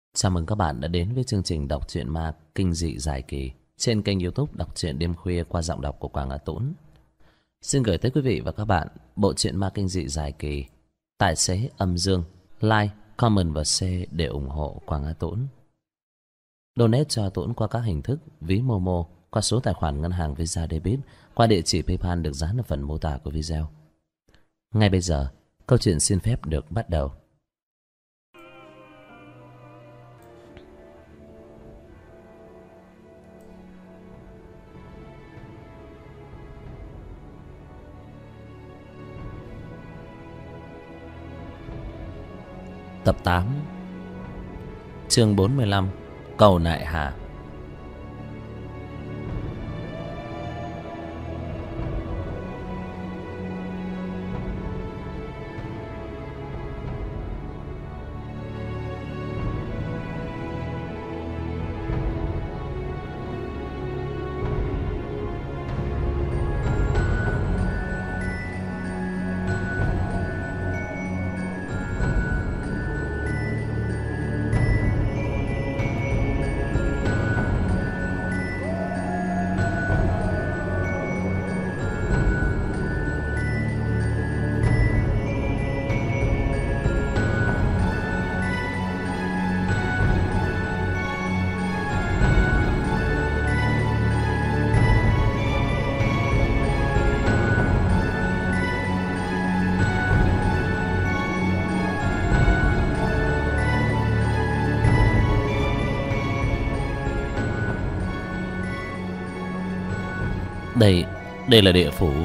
Chào mừng các bạn đã đến với chương trình đọc truyện ma kinh dị dài kỳ trên kênh YouTube Đọc truyện đêm khuya qua giọng đọc của Quảng Á Tũng. Xin gửi tới quý vị và các bạn bộ truyện ma kinh dị dài kỳ Tài xế âm dương. Like, comment và share để ủng hộ Quảng Á Tũng. Donate cho Tũng qua các hình thức ví Momo, qua số tài khoản ngân hàng Visa Debit, qua địa chỉ PayPal được dán ở phần mô tả của video. Ngay bây giờ, câu chuyện xin phép được bắt đầu. Tập 8, chương 45, Cầu Nại Hà. Đây là địa phủ.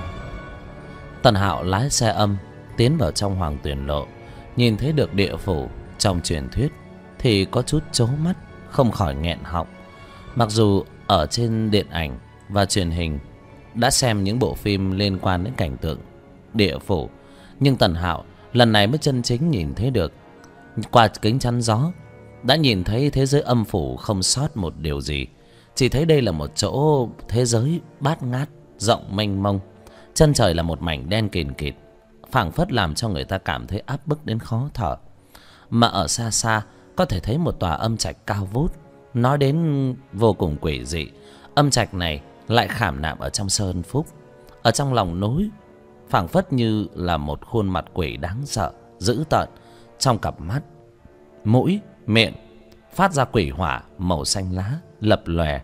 Tần Hạo lái xe âm tiến vào trong Hoàng Tuyền Lộ, nhìn thấy được địa phủ trong truyền thuyết thì có chút chố mắt, không khỏi nghẹn họng. Mặc dù ở trên điện ảnh và truyền hình đã xem những bộ phim liên quan đến cảnh tượng địa phủ, nhưng Tần Hạo lần này mới chân chính nhìn thấy được. Qua kính chắn gió đã nhìn thấy thế giới âm phủ không sót một điều gì. Chỉ thấy đây là một chỗ thế giới bát ngát, rộng mênh mông. Chân trời là một mảnh đen kìn kịt, phảng phất làm cho người ta cảm thấy áp bức đến khó thở. Mà ở xa xa có thể thấy một tòa âm trạch cao vút, nói đến vô cùng quỷ dị. Âm trạch này lại khảm nạm ở trong sơn phúc, ở trong lòng núi, phảng phất như là một khuôn mặt quỷ đáng sợ, dữ tợn. Trong cặp mắt, mũi, miệng phát ra quỷ hỏa màu xanh lá lập lòe.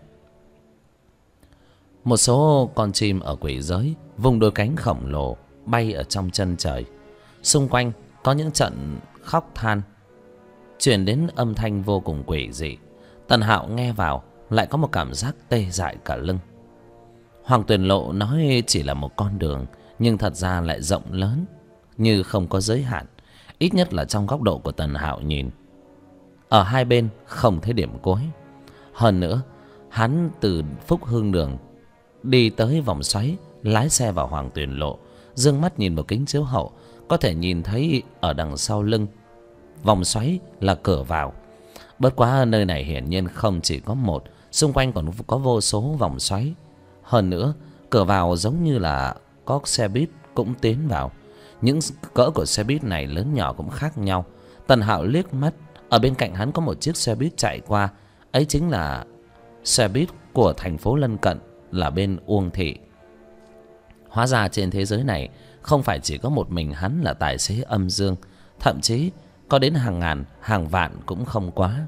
Một số con chim ở quỷ giới vùng đôi cánh khổng lồ bay ở trong chân trời. Xung quanh có những trận khóc than truyền đến âm thanh vô cùng quỷ dị. Tần Hạo nghe vào lại có một cảm giác tê dại cả lưng. Hoàng Tuyền Lộ nói chỉ là một con đường, nhưng thật ra lại rộng lớn, như không có giới hạn. Ít nhất là trong góc độ của Tần Hạo nhìn, ở hai bên không thấy điểm cuối. Hơn nữa, hắn từ Phúc Hương Đường đi tới vòng xoáy, lái xe vào Hoàng Tuyền Lộ, dương mắt nhìn vào kính chiếu hậu, có thể nhìn thấy ở đằng sau lưng vòng xoáy là cửa vào. Bất quá nơi này hiển nhiên không chỉ có một, xung quanh còn có vô số vòng xoáy. Hơn nữa, cửa vào giống như là có xe buýt cũng tiến vào. Những cỡ của xe buýt này lớn nhỏ cũng khác nhau. Tần Hạo liếc mắt, ở bên cạnh hắn có một chiếc xe buýt chạy qua. Ấy chính là xe buýt của thành phố lân cận, là bên Uông Thị. Hóa ra trên thế giới này không phải chỉ có một mình hắn là tài xế âm dương, thậm chí có đến hàng ngàn, hàng vạn cũng không quá.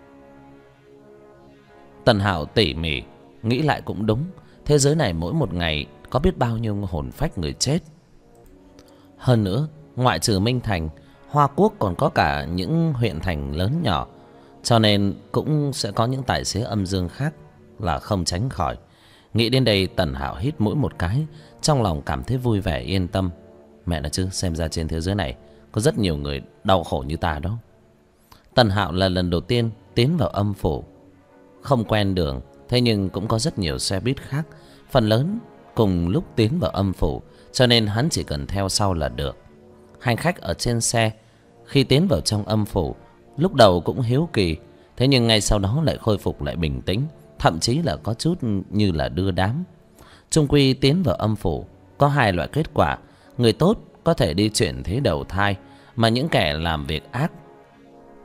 Tần Hạo tỉ mỉ nghĩ lại cũng đúng. Thế giới này mỗi một ngày có biết bao nhiêu hồn phách người chết. Hơn nữa, ngoại trừ Minh Thành, Hoa Quốc còn có cả những huyện thành lớn nhỏ, cho nên cũng sẽ có những tài xế âm dương khác là không tránh khỏi. Nghĩ đến đây, Tần Hạo hít mũi một cái, trong lòng cảm thấy vui vẻ yên tâm. Mẹ nói chứ, xem ra trên thế giới này có rất nhiều người đau khổ như ta đó. Tần Hạo là lần đầu tiên tiến vào âm phủ, không quen đường, thế nhưng cũng có rất nhiều xe buýt khác, phần lớn cùng lúc tiến vào âm phủ, cho nên hắn chỉ cần theo sau là được. Hành khách ở trên xe khi tiến vào trong âm phủ lúc đầu cũng hiếu kỳ, thế nhưng ngay sau đó lại khôi phục lại bình tĩnh, thậm chí là có chút như là đưa đám. Chung quy tiến vào âm phủ có hai loại kết quả. Người tốt có thể đi chuyển thế đầu thai, mà những kẻ làm việc ác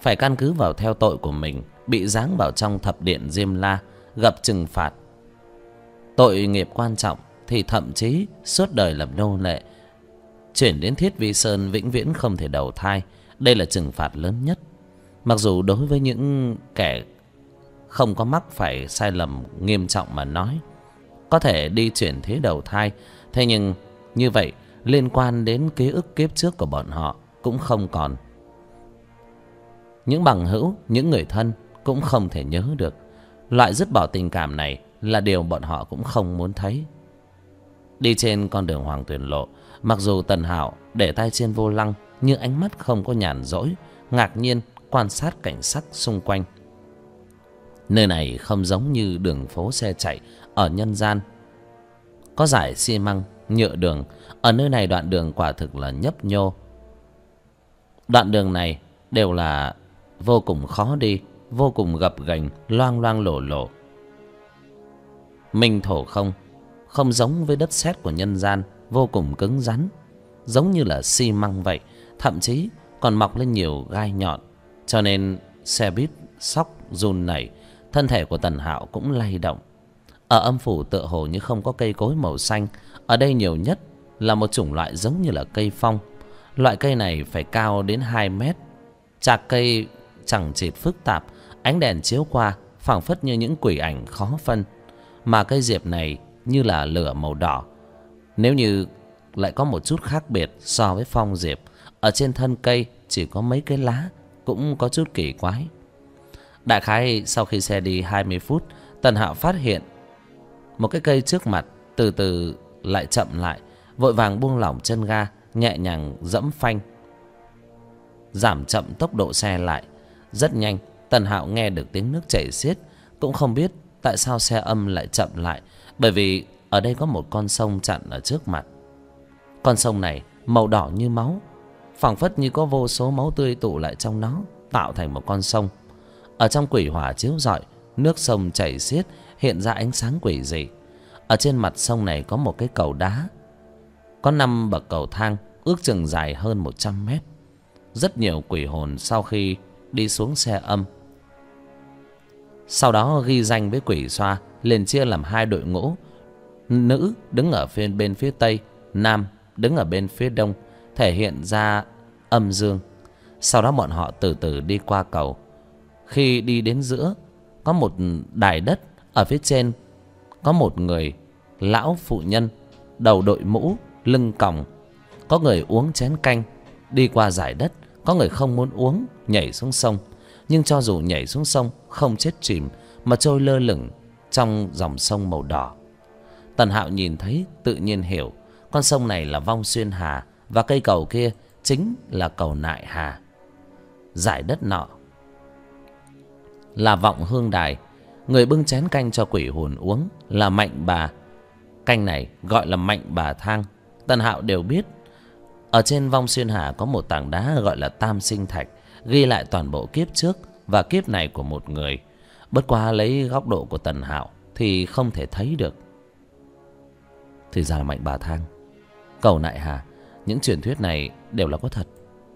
phải căn cứ vào theo tội của mình bị giáng vào trong thập điện Diêm La, gặp trừng phạt. Tội nghiệp quan trọng thì thậm chí suốt đời làm nô lệ, chuyển đến Thiết Vi Sơn vĩnh viễn không thể đầu thai. Đây là trừng phạt lớn nhất. Mặc dù đối với những kẻ không có mắc phải sai lầm nghiêm trọng mà nói, có thể đi chuyển thế đầu thai, thế nhưng như vậy liên quan đến ký ức kiếp trước của bọn họ cũng không còn. Những bằng hữu, những người thân cũng không thể nhớ được. Loại dứt bỏ tình cảm này là điều bọn họ cũng không muốn thấy. Đi trên con đường Hoàng Tuyền Lộ, mặc dù Tần Hạo để tay trên vô lăng, nhưng ánh mắt không có nhàn rỗi, ngạc nhiên quan sát cảnh sắc xung quanh. Nơi này không giống như đường phố xe chạy ở nhân gian. Có dải xi măng, nhựa đường. Ở nơi này đoạn đường quả thực là nhấp nhô. Đoạn đường này đều là vô cùng khó đi, vô cùng gập ghềnh, loang loang lổ lổ. Minh thổ không giống với đất sét của nhân gian, vô cùng cứng rắn, giống như là xi măng vậy, thậm chí còn mọc lên nhiều gai nhọn, cho nên xe buýt xóc run nảy, thân thể của Tần Hạo cũng lay động. Ở âm phủ tựa hồ như không có cây cối màu xanh, ở đây nhiều nhất là một chủng loại giống như là cây phong. Loại cây này phải cao đến 2 mét, chạc cây chẳng chịt phức tạp, ánh đèn chiếu qua phảng phất như những quỷ ảnh khó phân. Mà cây diệp này như là lửa màu đỏ. Nếu như lại có một chút khác biệt so với phong diệp, ở trên thân cây chỉ có mấy cái lá, cũng có chút kỳ quái. Đại khái sau khi xe đi 20 phút, Tần Hạo phát hiện một cái cây trước mặt từ từ lại chậm lại, vội vàng buông lỏng chân ga, nhẹ nhàng giẫm phanh, giảm chậm tốc độ xe lại. Rất nhanh, Tần Hạo nghe được tiếng nước chảy xiết, cũng không biết tại sao xe âm lại chậm lại, bởi vì ở đây có một con sông chặn ở trước mặt. Con sông này màu đỏ như máu, phảng phất như có vô số máu tươi tụ lại trong nó, tạo thành một con sông. Ở trong quỷ hỏa chiếu rọi, nước sông chảy xiết, hiện ra ánh sáng quỷ dị. Ở trên mặt sông này có một cái cầu đá, có 5 bậc cầu thang, ước chừng dài hơn 100 mét. Rất nhiều quỷ hồn sau khi đi xuống xe âm, sau đó ghi danh với quỷ xoa, liền chia làm 2 đội ngũ. Nữ đứng ở bên phía tây, nam đứng ở bên phía đông, thể hiện ra âm dương. Sau đó bọn họ từ từ đi qua cầu. Khi đi đến giữa, có một đài đất, ở phía trên có một người lão phụ nhân, đầu đội mũ, lưng còng. Có người uống chén canh, đi qua dải đất. Có người không muốn uống, nhảy xuống sông. Nhưng cho dù nhảy xuống sông không chết chìm, mà trôi lơ lửng trong dòng sông màu đỏ. Tần Hạo nhìn thấy tự nhiên hiểu, con sông này là Vong Xuyên Hà, và cây cầu kia chính là cầu Nại Hà. Dải đất nọ là Vọng Hương Đài. Người bưng chén canh cho quỷ hồn uống là Mạnh Bà. Canh này gọi là Mạnh Bà Thang. Tần Hạo đều biết. Ở trên Vong Xuyên Hà có một tảng đá gọi là Tam Sinh Thạch, ghi lại toàn bộ kiếp trước và kiếp này của một người. Bất quá lấy góc độ của Tần Hạo thì không thể thấy được. Thì ra là Mạnh Bà Thang, cầu Nại Hà. Những truyền thuyết này đều là có thật.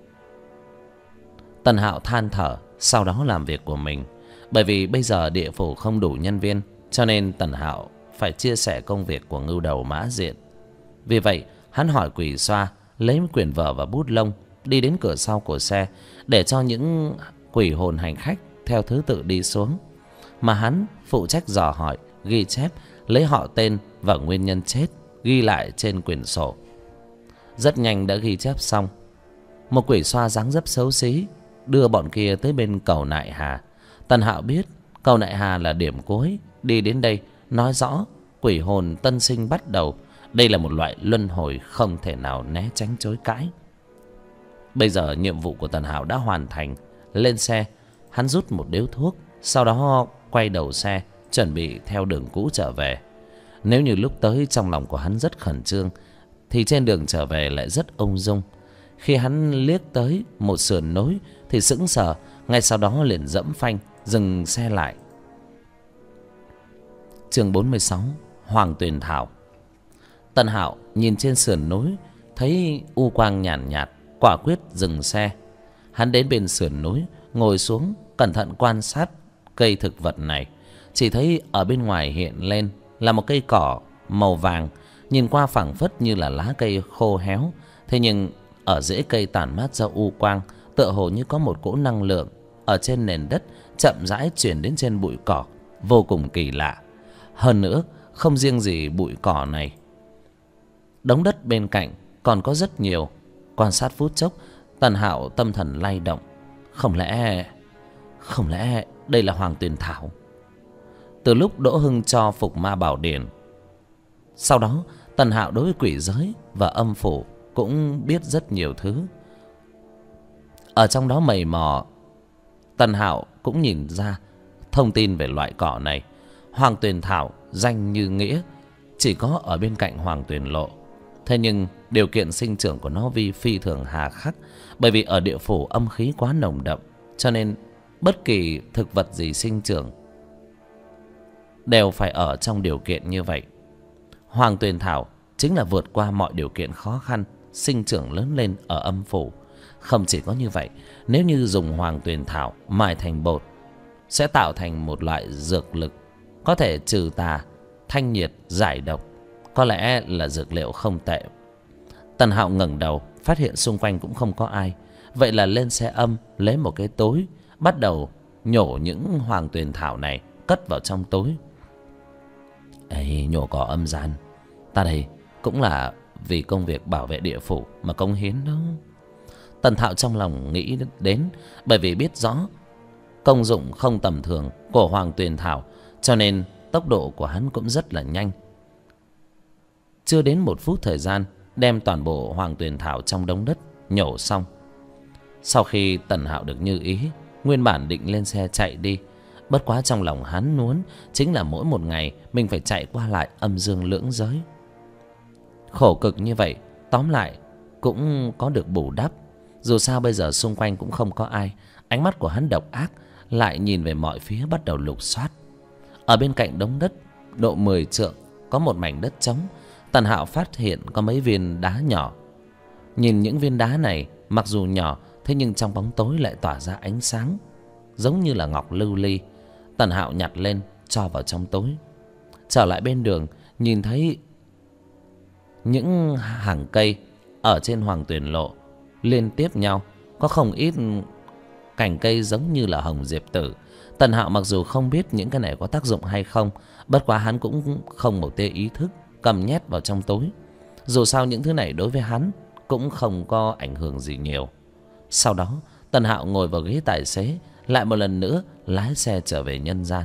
Tần Hạo than thở, sau đó làm việc của mình. Bởi vì bây giờ địa phủ không đủ nhân viên, cho nên Tần Hạo phải chia sẻ công việc của Ngưu Đầu Mã Diện. Vì vậy hắn hỏi quỷ xoa lấy quyển vở và bút lông, đi đến cửa sau của xe để cho những quỷ hồn hành khách theo thứ tự đi xuống, mà hắn phụ trách dò hỏi, ghi chép, lấy họ tên và nguyên nhân chết ghi lại trên quyển sổ. Rất nhanh đã ghi chép xong. Một quỷ xoa dáng dấp xấu xí đưa bọn kia tới bên cầu Nại Hà. Tần Hạo biết cầu Nại Hà là điểm cuối, đi đến đây nói rõ quỷ hồn tân sinh bắt đầu. Đây là một loại luân hồi không thể nào né tránh chối cãi. Bây giờ nhiệm vụ của Tần Hạo đã hoàn thành. Lên xe, hắn rút một điếu thuốc, sau đó quay đầu xe, chuẩn bị theo đường cũ trở về. Nếu như lúc tới trong lòng của hắn rất khẩn trương, thì trên đường trở về lại rất ung dung. Khi hắn liếc tới một sườn núi thì sững sờ, ngay sau đó liền dẫm phanh, dừng xe lại. Chương 46: Hoàng Tuyền Thảo. Tần Hạo nhìn trên sườn núi, thấy u quang nhàn nhạt, quả quyết dừng xe. Hắn đến bên sườn núi, ngồi xuống cẩn thận quan sát cây thực vật này. Chỉ thấy ở bên ngoài hiện lên là một cây cỏ màu vàng, nhìn qua phảng phất như là lá cây khô héo. Thế nhưng ở rễ cây tản mát ra u quang, tựa hồ như có một cỗ năng lượng ở trên nền đất chậm rãi chuyển đến trên bụi cỏ, vô cùng kỳ lạ. Hơn nữa, không riêng gì bụi cỏ này, đống đất bên cạnh còn có rất nhiều. Quan sát phút chốc, Tần Hạo tâm thần lay động. Không lẽ đây là Hoàng Tuyền Thảo? Từ lúc Đỗ Hưng cho Phục Ma Bảo Điển, sau đó Tần Hạo đối với quỷ giới và âm phủ cũng biết rất nhiều thứ. Ở trong đó mày mò, Tần Hạo cũng nhìn ra thông tin về loại cỏ này. Hoàng Tuyền Thảo danh như nghĩa, chỉ có ở bên cạnh Hoàng Tuyền Lộ. Thế nhưng điều kiện sinh trưởng của nó phi thường hà khắc, bởi vì ở địa phủ âm khí quá nồng đậm, cho nên bất kỳ thực vật gì sinh trưởng đều phải ở trong điều kiện như vậy. Hoàng Tuyền Thảo chính là vượt qua mọi điều kiện khó khăn, sinh trưởng lớn lên ở âm phủ. Không chỉ có như vậy, nếu như dùng Hoàng Tuyền Thảo mài thành bột, sẽ tạo thành một loại dược lực có thể trừ tà, thanh nhiệt, giải độc. Có lẽ là dược liệu không tệ. Tần Hạo ngẩng đầu, phát hiện xung quanh cũng không có ai. Vậy là lên xe âm, lấy một cái tối, bắt đầu nhổ những Hoàng Tuyền Thảo này cất vào trong tối. Ê, nhổ cỏ âm gian, ta đây cũng là vì công việc bảo vệ địa phủ mà cống hiến đó. Tần Thạo trong lòng nghĩ đến, bởi vì biết rõ công dụng không tầm thường của Hoàng Tuyền Thảo, cho nên tốc độ của hắn cũng rất là nhanh. Chưa đến 1 phút thời gian, đem toàn bộ Hoàng Tuyền Thảo trong đống đất nhổ xong. Sau khi Tần Hạo được như ý, nguyên bản định lên xe chạy đi. Bất quá trong lòng hắn muốn chính là mỗi một ngày mình phải chạy qua lại âm dương lưỡng giới. Khổ cực như vậy, tóm lại cũng có được bù đắp. Dù sao bây giờ xung quanh cũng không có ai. Ánh mắt của hắn độc ác, lại nhìn về mọi phía bắt đầu lục soát. Ở bên cạnh đống đất độ 10 trượng có một mảnh đất trống. Tần Hạo phát hiện có mấy viên đá nhỏ. Nhìn những viên đá này, mặc dù nhỏ, thế nhưng trong bóng tối lại tỏa ra ánh sáng, giống như là ngọc lưu ly. Tần Hạo nhặt lên, cho vào trong tối. Trở lại bên đường, nhìn thấy những hàng cây ở trên Hoàng Tuyền Lộ liên tiếp nhau, có không ít cành cây giống như là hồng diệp tử. Tần Hạo mặc dù không biết những cái này có tác dụng hay không, bất quá hắn cũng không một tia ý thức, cầm nhét vào trong tối. Dù sao những thứ này đối với hắn cũng không có ảnh hưởng gì nhiều. Sau đó Tần Hạo ngồi vào ghế tài xế, lại một lần nữa lái xe trở về nhân gian.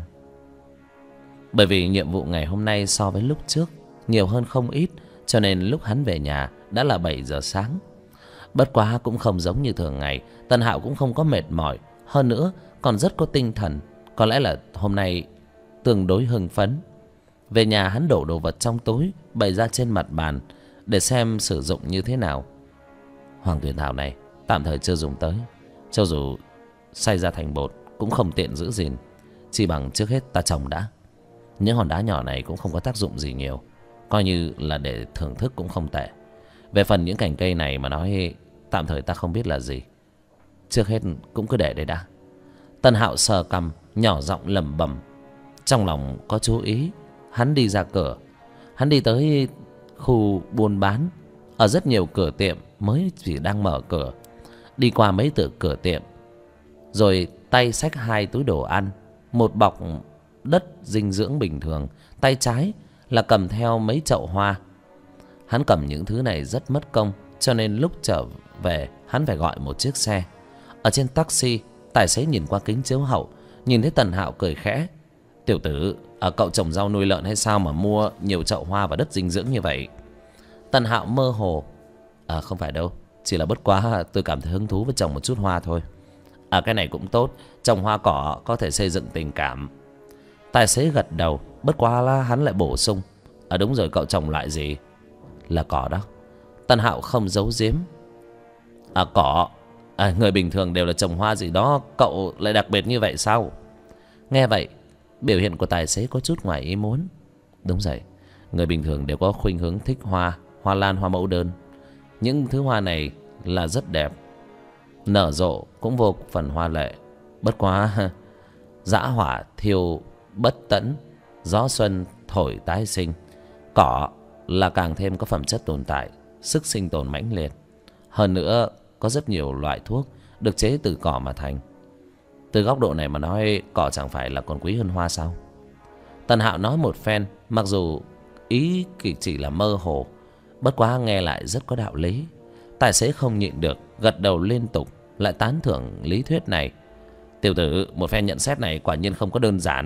Bởi vì nhiệm vụ ngày hôm nay so với lúc trước nhiều hơn không ít, cho nên lúc hắn về nhà đã là 7 giờ sáng. Bất quá cũng không giống như thường ngày, Tần Hạo cũng không có mệt mỏi, hơn nữa còn rất có tinh thần. Có lẽ là hôm nay tương đối hưng phấn. Về nhà hắn đổ đồ vật trong túi, bày ra trên mặt bàn để xem sử dụng như thế nào. Hoàng Tuyền Thảo này tạm thời chưa dùng tới, cho dù xay ra thành bột cũng không tiện giữ gìn, chỉ bằng trước hết ta trồng đã. Những hòn đá nhỏ này cũng không có tác dụng gì nhiều, coi như là để thưởng thức cũng không tệ. Về phần những cành cây này mà nói tạm thời ta không biết là gì, trước hết cũng cứ để đây đã. Tần Hạo sờ cằm, nhỏ giọng lẩm bẩm, trong lòng có chú ý. Hắn đi ra cửa, hắn đi tới khu buôn bán. Ở rất nhiều cửa tiệm mới chỉ đang mở cửa. Đi qua mấy cửa tiệm, rồi tay xách 2 túi đồ ăn, một bọc đất dinh dưỡng bình thường, tay trái là cầm theo mấy chậu hoa. Hắn cầm những thứ này rất mất công, cho nên lúc trở về hắn phải gọi một chiếc xe. Ở trên taxi, tài xế nhìn qua kính chiếu hậu, nhìn thấy Tần Hạo cười khẽ. Tiểu tử, cậu trồng rau nuôi lợn hay sao mà mua nhiều chậu hoa và đất dinh dưỡng như vậy? Tần Hạo mơ hồ, không phải đâu, chỉ là bất quá tôi cảm thấy hứng thú với trồng một chút hoa thôi. Cái này cũng tốt, trồng hoa cỏ có thể xây dựng tình cảm. Tài xế gật đầu, bất quá là hắn lại bổ sung, đúng rồi, cậu trồng loại gì? Là cỏ đó. Tần Hạo không giấu giếm. Cỏ? Người bình thường đều là trồng hoa gì đó, cậu lại đặc biệt như vậy sao? Nghe vậy, biểu hiện của tài xế có chút ngoài ý muốn. Đúng rồi, người bình thường đều có khuynh hướng thích hoa, hoa lan, hoa mẫu đơn. Những thứ hoa này là rất đẹp, nở rộ cũng vô phần hoa lệ. Bất quá dã hỏa thiêu bất tẫn, gió xuân thổi tái sinh. Cỏ là càng thêm có phẩm chất tồn tại, sức sinh tồn mãnh liệt. Hơn nữa có rất nhiều loại thuốc được chế từ cỏ mà thành. Từ góc độ này mà nói, cỏ chẳng phải là còn quý hơn hoa sao? Tần Hạo nói một phen, mặc dù ý chỉ là mơ hồ, bất quá nghe lại rất có đạo lý. Tài xế không nhịn được, gật đầu liên tục, lại tán thưởng lý thuyết này. Tiểu tử, một phen nhận xét này quả nhiên không có đơn giản.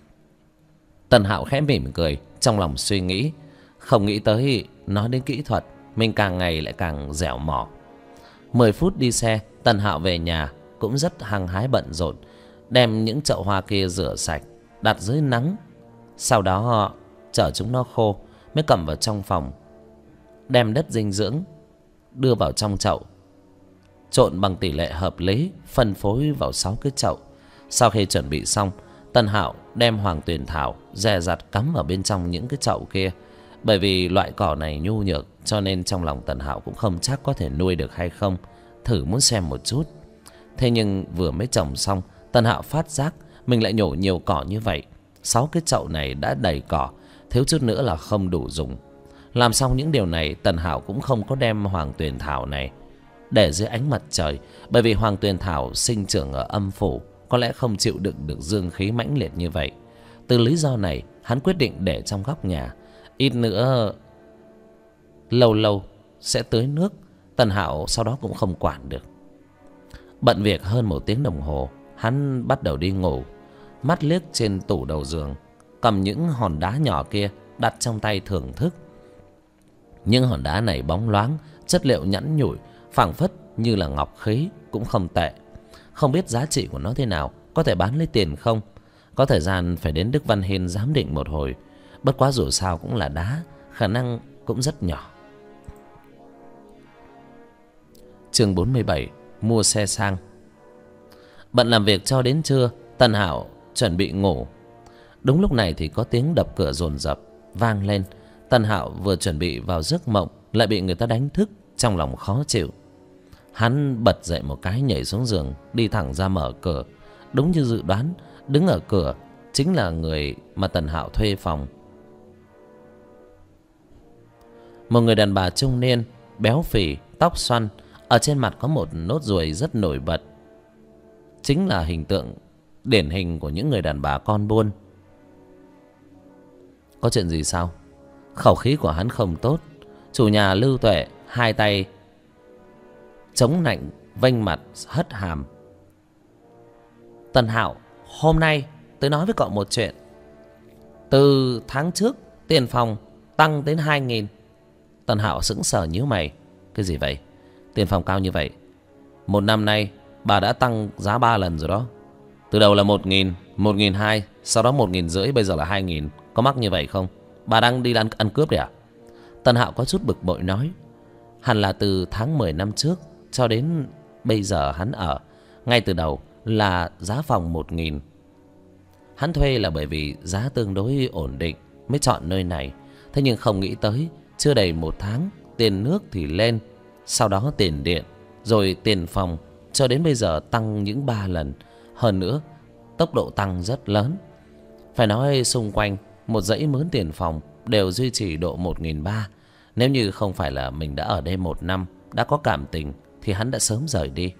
Tần Hạo khẽ mỉm cười, trong lòng suy nghĩ. Không nghĩ tới nói đến kỹ thuật, mình càng ngày lại càng dẻo mỏ. 10 phút đi xe, Tần Hạo về nhà cũng rất hăng hái bận rộn, đem những chậu hoa kia rửa sạch, đặt dưới nắng. Sau đó chở chúng nó khô, mới cầm vào trong phòng, đem đất dinh dưỡng đưa vào trong chậu, trộn bằng tỷ lệ hợp lý, phân phối vào 6 cái chậu. Sau khi chuẩn bị xong, Tần Hạo đem hoàng tuyền thảo dè dặt cắm vào bên trong những cái chậu kia. Bởi vì loại cỏ này nhu nhược, cho nên trong lòng Tần Hạo cũng không chắc có thể nuôi được hay không, thử muốn xem một chút. Thế nhưng vừa mới trồng xong, Tần Hạo phát giác mình lại nhổ nhiều cỏ như vậy. 6 cái chậu này đã đầy cỏ, thiếu chút nữa là không đủ dùng. Làm xong những điều này, Tần Hạo cũng không có đem hoàng tuyền thảo này để dưới ánh mặt trời, bởi vì hoàng tuyền thảo sinh trưởng ở âm phủ, có lẽ không chịu đựng được dương khí mãnh liệt như vậy. Từ lý do này, hắn quyết định để trong góc nhà. Ít nữa lâu lâu sẽ tưới nước. Tần Hạo sau đó cũng không quản được. Bận việc hơn 1 tiếng đồng hồ, hắn bắt đầu đi ngủ. Mắt liếc trên tủ đầu giường, cầm những hòn đá nhỏ kia đặt trong tay thưởng thức. Những hòn đá này bóng loáng, chất liệu nhẵn nhụi, phảng phất như là ngọc khí, cũng không tệ. Không biết giá trị của nó thế nào, có thể bán lấy tiền không? Có thời gian phải đến Đức Văn Hiên giám định một hồi. Bất quá dù sao cũng là đá, khả năng cũng rất nhỏ. Chương 47: Mua xe sang. Bận làm việc cho đến trưa, Tần Hạo chuẩn bị ngủ. Đúng lúc này thì có tiếng đập cửa dồn dập vang lên. Tần Hạo vừa chuẩn bị vào giấc mộng, lại bị người ta đánh thức, trong lòng khó chịu. Hắn bật dậy một cái, nhảy xuống giường, đi thẳng ra mở cửa. Đúng như dự đoán, đứng ở cửa chính là người mà Tần Hạo thuê phòng. Một người đàn bà trung niên, béo phì, tóc xoăn, ở trên mặt có một nốt ruồi rất nổi bật. Chính là hình tượng điển hình của những người đàn bà con buôn. Có chuyện gì sao? Khẩu khí của hắn không tốt. Chủ nhà Lưu Tuệ hai tay chống nạnh, vênh mặt, hất hàm. Tần Hạo, hôm nay tôi nói với cậu một chuyện. Từ tháng trước, tiền phòng tăng đến 2.000. Tần Hạo sững sờ nhíu mày. Cái gì vậy? Tiền phòng cao như vậy? 1 năm nay bà đã tăng giá 3 lần rồi đó. Từ đầu là 1.000, 1.200, sau đó 1.500, bây giờ là 2.000. Có mắc như vậy không? Bà đang đi ăn cướp đấy à? Tần Hạo có chút bực bội nói. Hẳn là từ tháng 10 năm trước cho đến bây giờ hắn ở, ngay từ đầu là giá phòng 1.000. Hắn thuê là bởi vì giá tương đối ổn định mới chọn nơi này. Thế nhưng không nghĩ tới chưa đầy 1 tháng, tiền nước thì lên, sau đó tiền điện, rồi tiền phòng, cho đến bây giờ tăng những 3 lần. Hơn nữa tốc độ tăng rất lớn. Phải nói xung quanh một dãy mướn tiền phòng đều duy trì độ 1.300. Nếu như không phải là mình đã ở đây 1 năm, đã có cảm tình, thì hắn đã sớm rời đi.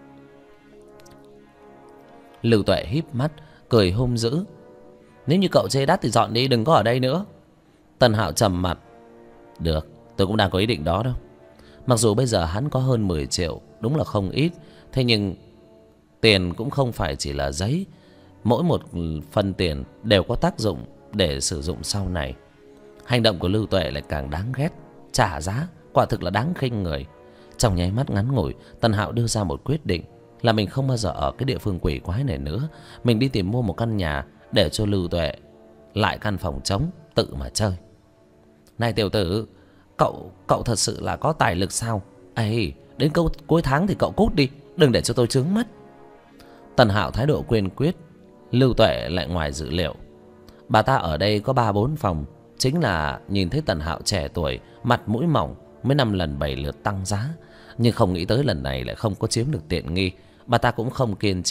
Lưu Tuệ híp mắt cười hung dữ. Nếu như cậu chê đắt thì dọn đi, đừng có ở đây nữa. Tần Hạo trầm mặt. Được, tôi cũng đang có ý định đó đâu. Mặc dù bây giờ hắn có hơn 10 triệu, đúng là không ít. Thế nhưng tiền cũng không phải chỉ là giấy. Mỗi một phần tiền đều có tác dụng để sử dụng sau này. Hành động của Lưu Tuệ lại càng đáng ghét. Trả giá quả thực là đáng khinh người. Trong nháy mắt ngắn ngủi, Tần Hạo đưa ra một quyết định là mình không bao giờ ở cái địa phương quỷ quái này nữa. Mình đi tìm mua một căn nhà để cho Lưu Tuệ lại căn phòng trống tự mà chơi. Này tiểu tử, cậu thật sự là có tài lực sao? Ê, đến cuối tháng thì cậu cút đi, đừng để cho tôi chướng mắt. Tần Hạo thái độ kiên quyết. Lưu Tuệ lại ngoài dự liệu. Bà ta ở đây có 3-4 phòng, chính là nhìn thấy Tần Hạo trẻ tuổi, mặt mũi mỏng, mới 5 lần 7 lượt tăng giá. Nhưng không nghĩ tới lần này lại không có chiếm được tiện nghi. Bà ta cũng không kiên trì,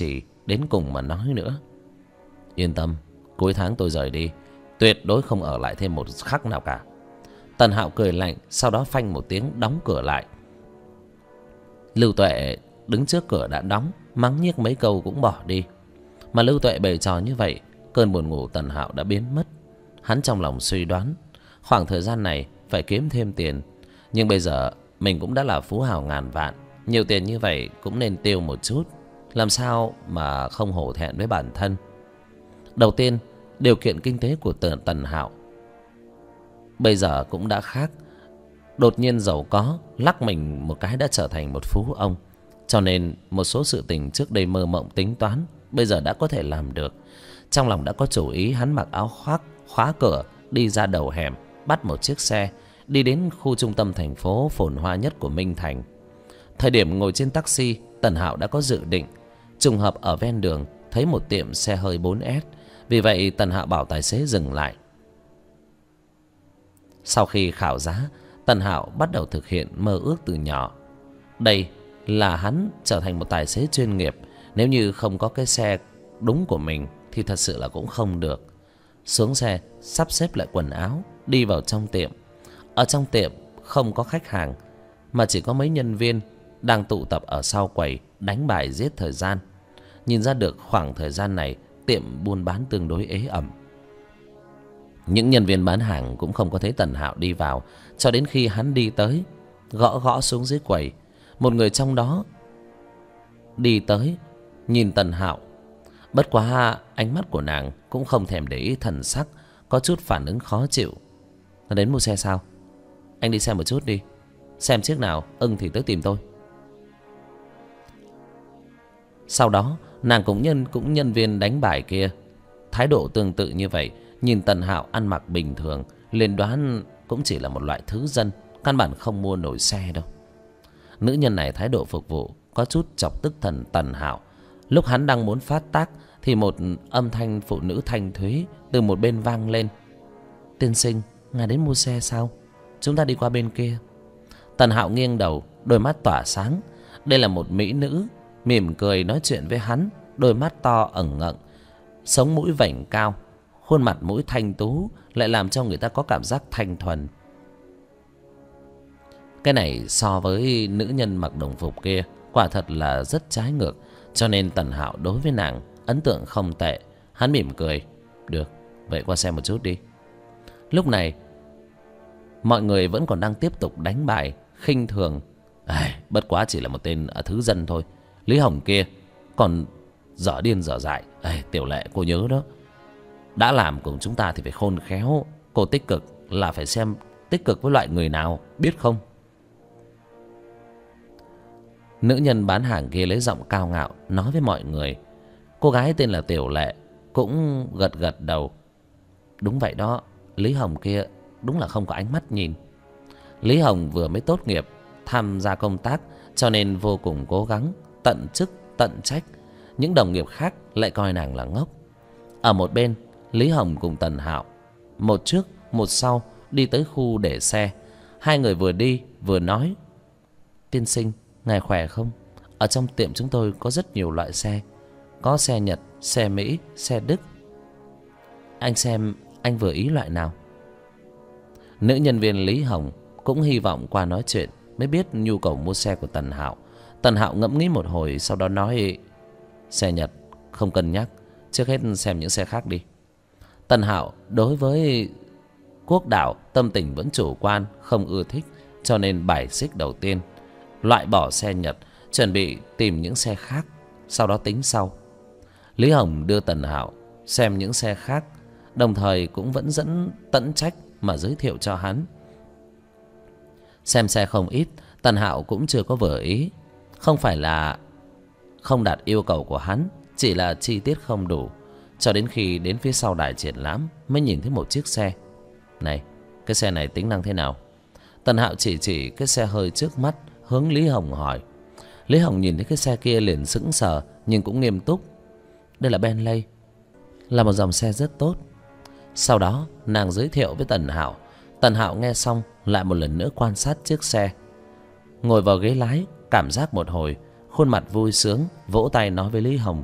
đến cùng mà nói nữa. Yên tâm, cuối tháng tôi rời đi, tuyệt đối không ở lại thêm một khắc nào cả. Tần Hạo cười lạnh, sau đó phanh một tiếng đóng cửa lại. Lưu Tuệ đứng trước cửa đã đóng, mắng nhiếc mấy câu cũng bỏ đi. Mà Lưu Tuệ bày trò như vậy, cơn buồn ngủ Tần Hạo đã biến mất. Hắn trong lòng suy đoán khoảng thời gian này phải kiếm thêm tiền, nhưng bây giờ mình cũng đã là phú hào ngàn vạn, nhiều tiền như vậy cũng nên tiêu một chút, làm sao mà không hổ thẹn với bản thân. Đầu tiên, điều kiện kinh tế của Tần Hạo bây giờ cũng đã khác. Đột nhiên giàu có, lắc mình một cái đã trở thành một phú ông. Cho nên một số sự tình trước đây mơ mộng tính toán bây giờ đã có thể làm được. Trong lòng đã có chủ ý, hắn mặc áo khoác, khóa cửa, đi ra đầu hẻm, bắt một chiếc xe, đi đến khu trung tâm thành phố phồn hoa nhất của Minh Thành. Thời điểm ngồi trên taxi, Tần Hạo đã có dự định. Trùng hợp ở ven đường thấy một tiệm xe hơi 4S, vì vậy Tần Hạo bảo tài xế dừng lại. Sau khi khảo giá, Tần Hạo bắt đầu thực hiện mơ ước từ nhỏ. Đây là hắn trở thành một tài xế chuyên nghiệp. Nếu như không có cái xe đúng của mình thì thật sự là cũng không được. Xuống xe, sắp xếp lại quần áo, đi vào trong tiệm. Ở trong tiệm không có khách hàng, mà chỉ có mấy nhân viên đang tụ tập ở sau quầy đánh bài giết thời gian. Nhìn ra được khoảng thời gian này tiệm buôn bán tương đối ế ẩm. Những nhân viên bán hàng cũng không có thấy Tần Hạo đi vào, cho đến khi hắn đi tới, gõ gõ xuống dưới quầy. Một người trong đó đi tới, nhìn Tần Hạo. Bất quá ánh mắt của nàng cũng không thèm để ý thần sắc, có chút phản ứng khó chịu. Đến mua xe sao? Anh đi xem một chút đi, xem chiếc nào ưng thì tới tìm tôi. Sau đó nàng cũng nhân viên đánh bài kia thái độ tương tự như vậy. Nhìn Tần Hạo ăn mặc bình thường, liền đoán cũng chỉ là một loại thứ dân, căn bản không mua nổi xe đâu. Nữ nhân này thái độ phục vụ có chút chọc tức Tần Hạo. Lúc hắn đang muốn phát tác thì một âm thanh phụ nữ thanh thúy từ một bên vang lên. Tiên sinh, ngài đến mua xe sao? Chúng ta đi qua bên kia. Tần Hạo nghiêng đầu, đôi mắt tỏa sáng. Đây là một mỹ nữ, mỉm cười nói chuyện với hắn, đôi mắt to ẩn ngận, sống mũi vểnh cao, khuôn mặt mũi thanh tú, lại làm cho người ta có cảm giác thanh thuần. Cái này so với nữ nhân mặc đồng phục kia quả thật là rất trái ngược, cho nên Tần Hạo đối với nàng ấn tượng không tệ. Hắn mỉm cười. Được, vậy qua xem một chút đi. Lúc này mọi người vẫn còn đang tiếp tục đánh bài, khinh thường. Bất quá chỉ là một tên thứ dân thôi. Lý Hồng kia còn dở điên dở dại. Tiểu Lệ, cô nhớ đó, đã làm cùng chúng ta thì phải khôn khéo. Cô tích cực là phải xem tích cực với loại người nào, biết không? Nữ nhân bán hàng kia lấy giọng cao ngạo nói với mọi người. Cô gái tên là Tiểu Lệ cũng gật gật đầu. Đúng vậy đó, Lý Hồng kia đúng là không có ánh mắt nhìn. Lý Hồng vừa mới tốt nghiệp tham gia công tác, cho nên vô cùng cố gắng, tận chức tận trách. Những đồng nghiệp khác lại coi nàng là ngốc. Ở một bên, Lý Hồng cùng Tần Hạo một trước một sau đi tới khu để xe. Hai người vừa đi vừa nói. Tiên sinh, ngài khỏe không? Ở trong tiệm chúng tôi có rất nhiều loại xe. Có xe Nhật, xe Mỹ, xe Đức. Anh xem anh vừa ý loại nào? Nữ nhân viên Lý Hồng cũng hy vọng qua nói chuyện mới biết nhu cầu mua xe của Tần Hạo. Tần Hạo ngẫm nghĩ một hồi, sau đó nói. Xe Nhật không cân nhắc, trước hết xem những xe khác đi. Tần Hạo đối với quốc đảo tâm tình vẫn chủ quan, không ưa thích, cho nên bài xích đầu tiên loại bỏ xe Nhật, chuẩn bị tìm những xe khác, sau đó tính sau. Lý Hồng đưa Tần Hạo xem những xe khác, đồng thời cũng vẫn dẫn tận trách mà giới thiệu cho hắn. Xem xe không ít, Tần Hạo cũng chưa có vừa ý. Không phải là không đạt yêu cầu của hắn, chỉ là chi tiết không đủ. Cho đến khi đến phía sau đài triển lãm mới nhìn thấy một chiếc xe. Này, cái xe này tính năng thế nào? Tần Hạo chỉ cái xe hơi trước mắt, hướng Lý Hồng hỏi. Lý Hồng nhìn thấy cái xe kia liền sững sờ, nhưng cũng nghiêm túc. Đây là Bentley, là một dòng xe rất tốt. Sau đó nàng giới thiệu với Tần Hạo. Tần Hạo nghe xong lại một lần nữa quan sát chiếc xe. Ngồi vào ghế lái, cảm giác một hồi, khuôn mặt vui sướng, vỗ tay nói với Lý Hồng.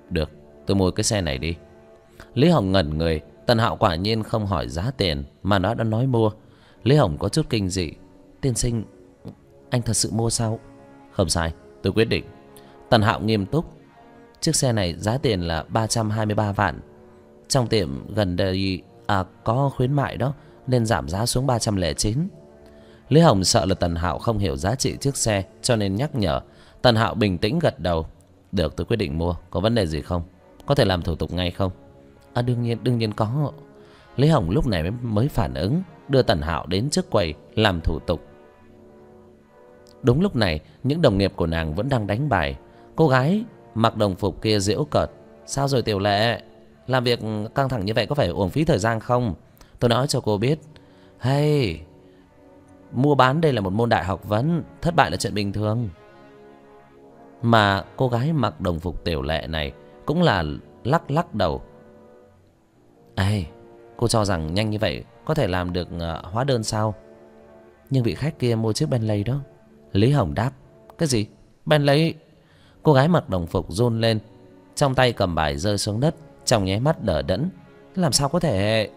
Được, tôi mua cái xe này đi. Lý Hồng ngẩn người. Tần Hạo quả nhiên không hỏi giá tiền mà nó đã nói mua. Lý Hồng có chút kinh dị. Tiên sinh, anh thật sự mua sao? Không sai, tôi quyết định. Tần Hạo nghiêm túc. Chiếc xe này giá tiền là 323 vạn. Trong tiệm gần đây có khuyến mại đó, nên giảm giá xuống 309. Lý Hồng sợ là Tần Hạo không hiểu giá trị chiếc xe, cho nên nhắc nhở. Tần Hạo bình tĩnh gật đầu. Được, tôi quyết định mua. Có vấn đề gì không? Có thể làm thủ tục ngay không? Đương nhiên có. Lý Hồng lúc này mới phản ứng, đưa Tần Hạo đến trước quầy làm thủ tục. Đúng lúc này, những đồng nghiệp của nàng vẫn đang đánh bài. Cô gái mặc đồng phục kia giễu cợt. Sao rồi Tiểu Lệ? Làm việc căng thẳng như vậy có phải uổng phí thời gian không? Tôi nói cho cô biết, hey, mua bán đây là một môn đại học vấn, thất bại là chuyện bình thường. Mà cô gái mặc đồng phục Tiểu Lệ này cũng là lắc đầu. Ê, cô cho rằng nhanh như vậy có thể làm được hóa đơn sao? Nhưng vị khách kia mua chiếc Bentley đó. Lý Hồng đáp. Cái gì? Bentley? Cô gái mặc đồng phục run lên, trong tay cầm bài rơi xuống đất, trong nháy mắt đờ đẫn. Làm sao có thể?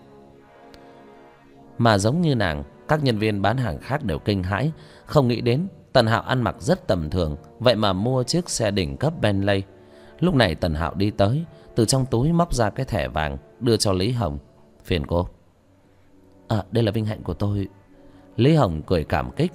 Mà giống như nàng, các nhân viên bán hàng khác đều kinh hãi, không nghĩ đến Tần Hạo ăn mặc rất tầm thường, vậy mà mua chiếc xe đỉnh cấp Bentley. Lúc này Tần Hạo đi tới, từ trong túi móc ra cái thẻ vàng đưa cho Lý Hồng. Phiền cô. Đây là vinh hạnh của tôi. Lý Hồng cười cảm kích.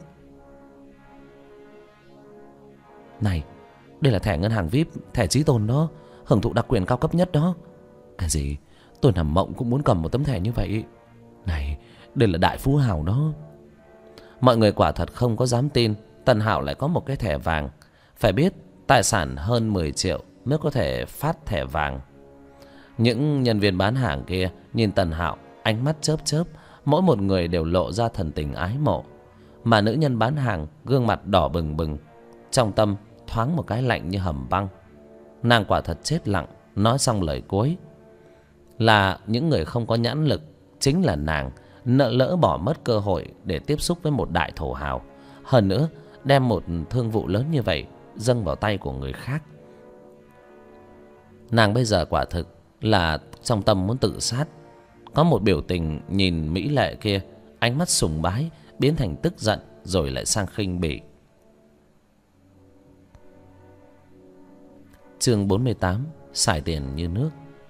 Này, đây là thẻ ngân hàng VIP, thẻ trí tôn đó, hưởng thụ đặc quyền cao cấp nhất đó. Cái gì? Tôi nằm mộng cũng muốn cầm một tấm thẻ như vậy. Này, đây là đại phú hào đó. Mọi người quả thật không có dám tin Tần Hạo lại có một cái thẻ vàng. Phải biết tài sản hơn 10 triệu mới có thể phát thẻ vàng. Những nhân viên bán hàng kia nhìn Tần Hạo, ánh mắt chớp chớp, mỗi một người đều lộ ra thần tình ái mộ. Mà nữ nhân bán hàng gương mặt đỏ bừng bừng, trong tâm thoáng một cái lạnh như hầm băng. Nàng quả thật chết lặng. Nói xong lời cuối là những người không có nhãn lực chính là nàng nợ lỡ bỏ mất cơ hội để tiếp xúc với một đại thổ hào, hơn nữa đem một thương vụ lớn như vậy dâng vào tay của người khác. Nàng bây giờ quả thực là trong tâm muốn tự sát. Có một biểu tình nhìn mỹ lệ kia, ánh mắt sùng bái biến thành tức giận, rồi lại sang khinh bỉ. Chương 48. Xài tiền như nước.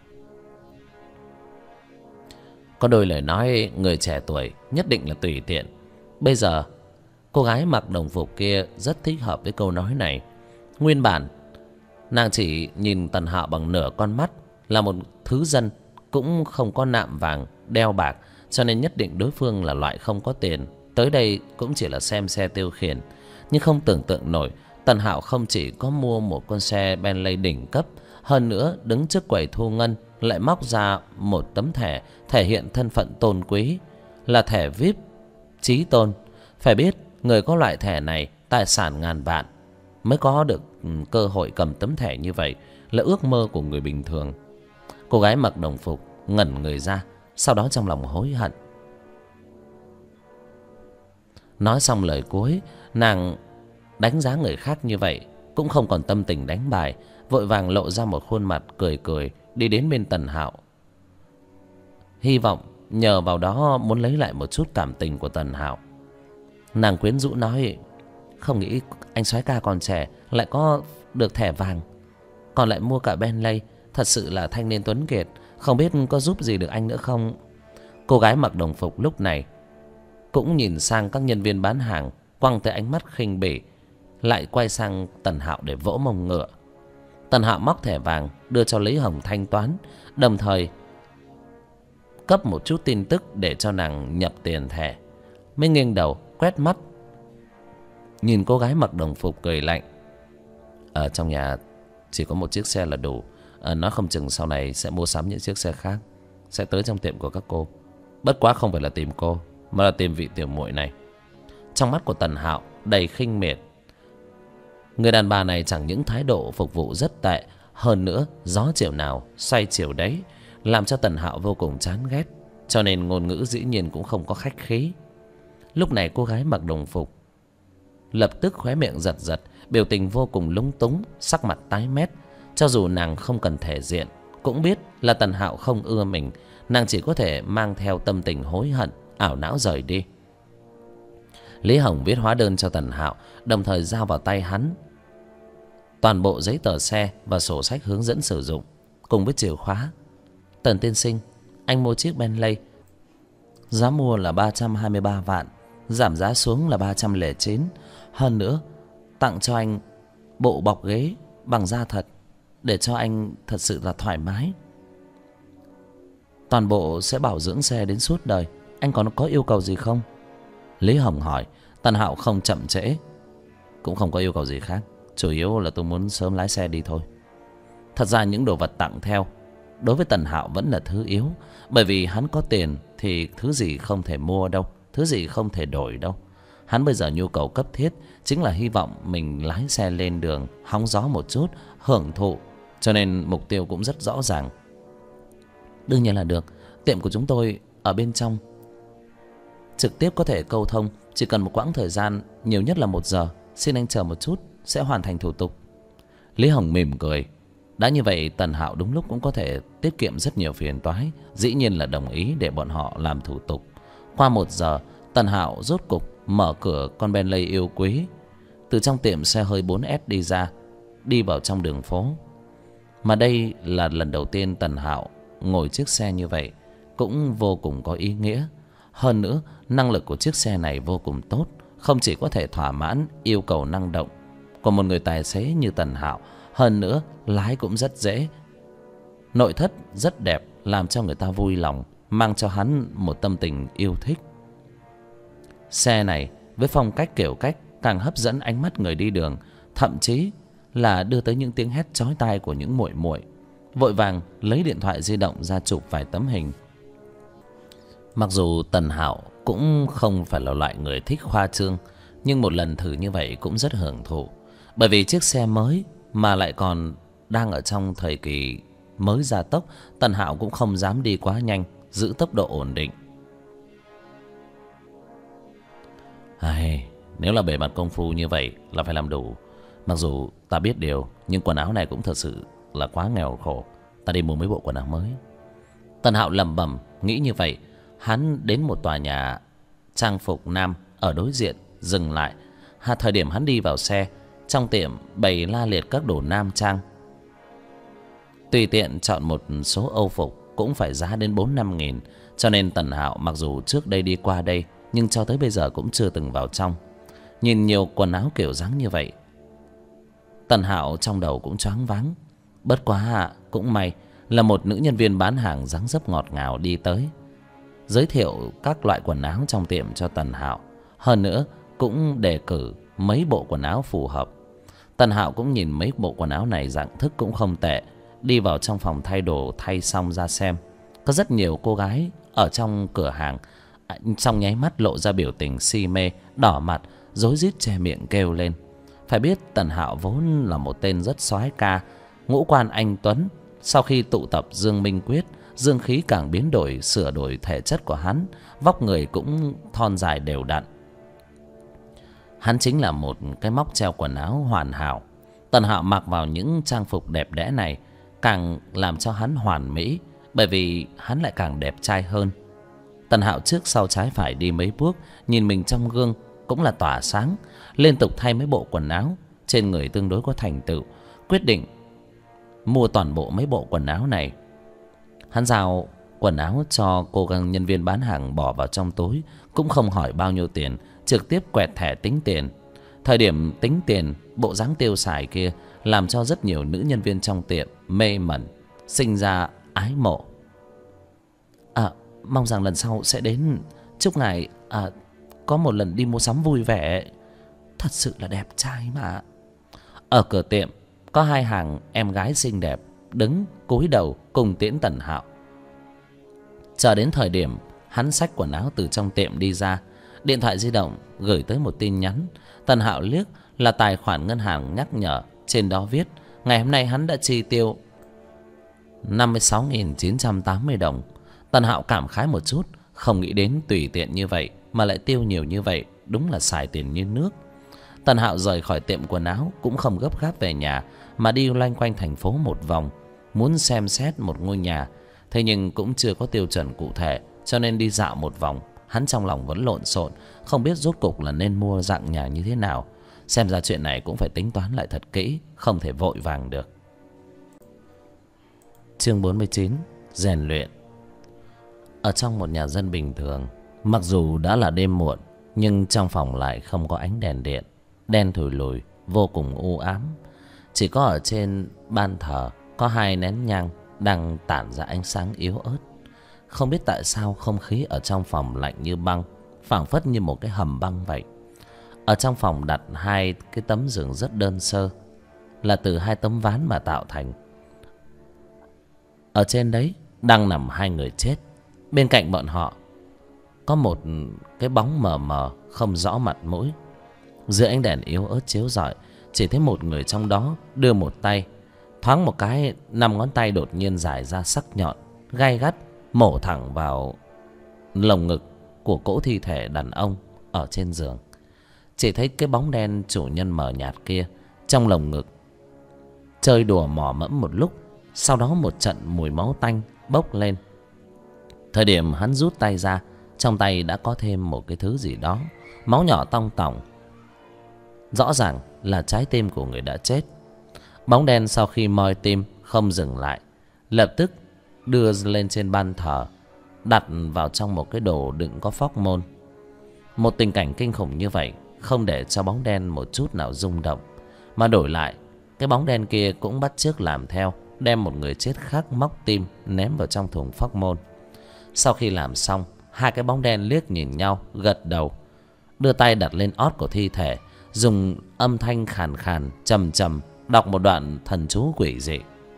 Có đôi lời nói người trẻ tuổi nhất định là tùy tiện. Bây giờ cô gái mặc đồng phục kia rất thích hợp với câu nói này. Nguyên bản nàng chỉ nhìn Tần Hạo bằng nửa con mắt, là một thứ dân, cũng không có nạm vàng đeo bạc, cho nên nhất định đối phương là loại không có tiền. Tới đây cũng chỉ là xem xe tiêu khiển. Nhưng không tưởng tượng nổi Tần Hạo không chỉ có mua một con xe Bentley đỉnh cấp, hơn nữa đứng trước quầy thu ngân lại móc ra một tấm thẻ thể hiện thân phận tôn quý, là thẻ VIP trí tôn. Phải biết người có loại thẻ này tài sản ngàn vạn, mới có được cơ hội cầm tấm thẻ như vậy, là ước mơ của người bình thường. Cô gái mặc đồng phục ngẩn người ra, sau đó trong lòng hối hận. Nói xong lời cuối, nàng đánh giá người khác như vậy cũng không còn tâm tình đánh bài, vội vàng lộ ra một khuôn mặt cười cười đi đến bên Tần Hạo, hy vọng nhờ vào đó muốn lấy lại một chút cảm tình của Tần Hạo. Nàng quyến rũ nói, không nghĩ anh soái ca còn trẻ lại có được thẻ vàng, còn lại mua cả Bentley, thật sự là thanh niên tuấn kiệt, không biết có giúp gì được anh nữa không? Cô gái mặc đồng phục lúc này cũng nhìn sang các nhân viên bán hàng, quăng tới ánh mắt khinh bỉ, lại quay sang Tần Hạo để vỗ mông ngựa. Tần Hạo móc thẻ vàng đưa cho Lý Hồng thanh toán, đồng thời cấp một chút tin tức để cho nàng nhập tiền thẻ, mới nghiêng đầu quét mắt nhìn cô gái mặc đồng phục cười lạnh. Ở trong nhà chỉ có một chiếc xe là đủ. Nói không chừng sau này sẽ mua sắm những chiếc xe khác, sẽ tới trong tiệm của các cô. Bất quá không phải là tìm cô, mà là tìm vị tiểu muội này. Trong mắt của Tần Hạo đầy khinh miệt. Người đàn bà này chẳng những thái độ phục vụ rất tệ, hơn nữa gió chiều nào xoay chiều đấy, làm cho Tần Hạo vô cùng chán ghét, cho nên ngôn ngữ dĩ nhiên cũng không có khách khí. Lúc này cô gái mặc đồng phục lập tức khóe miệng giật giật, biểu tình vô cùng lúng túng, sắc mặt tái mét. Cho dù nàng không cần thể diện, cũng biết là Tần Hạo không ưa mình, nàng chỉ có thể mang theo tâm tình hối hận, ảo não rời đi. Lý Hồng viết hóa đơn cho Tần Hạo, đồng thời giao vào tay hắn toàn bộ giấy tờ xe và sổ sách hướng dẫn sử dụng, cùng với chìa khóa. Tần tiên sinh, anh mua chiếc Bentley, giá mua là 323 vạn, giảm giá xuống là 309. Hơn nữa, tặng cho anh bộ bọc ghế bằng da thật, để cho anh thật sự là thoải mái. Toàn bộ sẽ bảo dưỡng xe đến suốt đời. Anh còn có yêu cầu gì không? Lý Hồng hỏi. Tần Hạo không chậm trễ. Cũng không có yêu cầu gì khác, chủ yếu là tôi muốn sớm lái xe đi thôi. Thật ra những đồ vật tặng theo đối với Tần Hạo vẫn là thứ yếu, bởi vì hắn có tiền thì thứ gì không thể mua đâu, thứ gì không thể đổi đâu. Hắn bây giờ nhu cầu cấp thiết chính là hy vọng mình lái xe lên đường hóng gió một chút, hưởng thụ. Cho nên mục tiêu cũng rất rõ ràng. Đương nhiên là được. Tiệm của chúng tôi ở bên trong, trực tiếp có thể câu thông, chỉ cần một quãng thời gian, nhiều nhất là 1 giờ. Xin anh chờ một chút, sẽ hoàn thành thủ tục. Lý Hồng mỉm cười. Đã như vậy, Tần Hạo đúng lúc cũng có thể tiết kiệm rất nhiều phiền toái, dĩ nhiên là đồng ý để bọn họ làm thủ tục. Qua 1 giờ, Tần Hạo rốt cục mở cửa con Bentley yêu quý từ trong tiệm xe hơi 4S đi ra, đi vào trong đường phố. Mà đây là lần đầu tiên Tần Hạo ngồi chiếc xe như vậy, cũng vô cùng có ý nghĩa. Hơn nữa, năng lực của chiếc xe này vô cùng tốt, không chỉ có thể thỏa mãn yêu cầu năng động của một người tài xế như Tần Hạo, hơn nữa lái cũng rất dễ. Nội thất rất đẹp, làm cho người ta vui lòng, mang cho hắn một tâm tình yêu thích. Xe này với phong cách kiểu cách càng hấp dẫn ánh mắt người đi đường, thậm chí là đưa tới những tiếng hét chói tai của những muội muội, vội vàng lấy điện thoại di động ra chụp vài tấm hình. Mặc dù Tần Hạo cũng không phải là loại người thích khoa trương, nhưng một lần thử như vậy cũng rất hưởng thụ. Bởi vì chiếc xe mới mà lại còn đang ở trong thời kỳ mới gia tốc, Tần Hạo cũng không dám đi quá nhanh, giữ tốc độ ổn định. Nếu là bề mặt công phu như vậy là phải làm đủ. Mặc dù ta biết điều, nhưng quần áo này cũng thật sự là quá nghèo khổ. Ta đi mua mấy bộ quần áo mới. Tần Hạo lẩm bẩm nghĩ như vậy. Hắn đến một tòa nhà trang phục nam ở đối diện, dừng lại. Thời điểm hắn đi vào xe, trong tiệm bày la liệt các đồ nam trang. Tùy tiện chọn một số âu phục cũng phải giá đến 4-5 nghìn. Cho nên Tần Hạo mặc dù trước đây đi qua đây, nhưng cho tới bây giờ cũng chưa từng vào trong. Nhìn nhiều quần áo kiểu dáng như vậy, Tần Hạo trong đầu cũng choáng váng. Bất quá cũng may là một nữ nhân viên bán hàng dáng dấp ngọt ngào đi tới, giới thiệu các loại quần áo trong tiệm cho Tần Hạo. Hơn nữa cũng đề cử mấy bộ quần áo phù hợp. Tần Hạo cũng nhìn mấy bộ quần áo này dạng thức cũng không tệ. Đi vào trong phòng thay đồ, thay xong ra xem. Có rất nhiều cô gái ở trong cửa hàng, trong nháy mắt lộ ra biểu tình si mê, đỏ mặt, rối rít che miệng kêu lên. Phải biết Tần Hạo vốn là một tên rất soái ca, ngũ quan anh tuấn. Sau khi tụ tập Dương Minh Quyết, dương khí càng biến đổi, sửa đổi thể chất của hắn, vóc người cũng thon dài đều đặn. Hắn chính là một cái móc treo quần áo hoàn hảo. Tần Hạo mặc vào những trang phục đẹp đẽ này càng làm cho hắn hoàn mỹ, bởi vì hắn lại càng đẹp trai hơn. Tần Hạo trước sau trái phải đi mấy bước, nhìn mình trong gương cũng là tỏa sáng, liên tục thay mấy bộ quần áo trên người tương đối có thành tựu, quyết định mua toàn bộ mấy bộ quần áo này. Hắn giao quần áo cho cô nhân viên bán hàng bỏ vào trong túi, cũng không hỏi bao nhiêu tiền, trực tiếp quẹt thẻ tính tiền. Thời điểm tính tiền, bộ dáng tiêu xài kia làm cho rất nhiều nữ nhân viên trong tiệm mê mẩn, sinh ra ái mộ. Mong rằng lần sau sẽ đến. Chúc ngài có một lần đi mua sắm vui vẻ. Thật sự là đẹp trai mà. Ở cửa tiệm có 2 hàng em gái xinh đẹp đứng cúi đầu cùng tiễn Tần Hạo. Chờ đến thời điểm hắn xách quần áo từ trong tiệm đi ra, điện thoại di động gửi tới một tin nhắn. Tần Hạo liếc là tài khoản ngân hàng nhắc nhở, trên đó viết ngày hôm nay hắn đã chi tiêu 56.980 đồng. Tần Hạo cảm khái một chút, không nghĩ đến tùy tiện như vậy mà lại tiêu nhiều như vậy, đúng là xài tiền như nước. Tần Hạo rời khỏi tiệm quần áo cũng không gấp gáp về nhà, mà đi loanh quanh thành phố một vòng, muốn xem xét một ngôi nhà. Thế nhưng cũng chưa có tiêu chuẩn cụ thể, cho nên đi dạo một vòng, hắn trong lòng vẫn lộn xộn, không biết rốt cục là nên mua dạng nhà như thế nào. Xem ra chuyện này cũng phải tính toán lại thật kỹ, không thể vội vàng được. Chương 49: rèn luyện. Ở trong một nhà dân bình thường, mặc dù đã là đêm muộn, nhưng trong phòng lại không có ánh đèn điện, đen thùi lùi, vô cùng u ám. Chỉ có ở trên ban thờ có 2 nén nhang đang tản ra ánh sáng yếu ớt. Không biết tại sao không khí ở trong phòng lạnh như băng, phảng phất như một cái hầm băng vậy. Ở trong phòng đặt 2 cái tấm giường rất đơn sơ, là từ 2 tấm ván mà tạo thành. Ở trên đấy đang nằm 2 người chết. Bên cạnh bọn họ có một cái bóng mờ mờ không rõ mặt mũi. Dưới ánh đèn yếu ớt chiếu rọi, chỉ thấy một người trong đó đưa một tay, thoáng một cái 5 ngón tay đột nhiên dài ra sắc nhọn, gay gắt, mổ thẳng vào lồng ngực của cỗ thi thể đàn ông ở trên giường. Chỉ thấy cái bóng đen chủ nhân mờ nhạt kia trong lồng ngực chơi đùa mò mẫm một lúc, sau đó một trận mùi máu tanh bốc lên. Thời điểm hắn rút tay ra, trong tay đã có thêm một cái thứ gì đó, máu nhỏ tong tỏng, rõ ràng là trái tim của người đã chết. Bóng đen sau khi moi tim không dừng lại, lập tức đưa lên trên ban thờ, đặt vào trong một cái đồ đựng có phóc môn. Một tình cảnh kinh khủng như vậy không để cho bóng đen một chút nào rung động, mà đổi lại cái bóng đen kia cũng bắt chước làm theo, đem một người chết khác móc tim ném vào trong thùng phóc môn. Sau khi làm xong, 2 cái bóng đen liếc nhìn nhau, gật đầu, đưa tay đặt lên ót của thi thể, dùng âm thanh khàn khàn trầm trầm đọc một đoạn thần chú quỷ dị.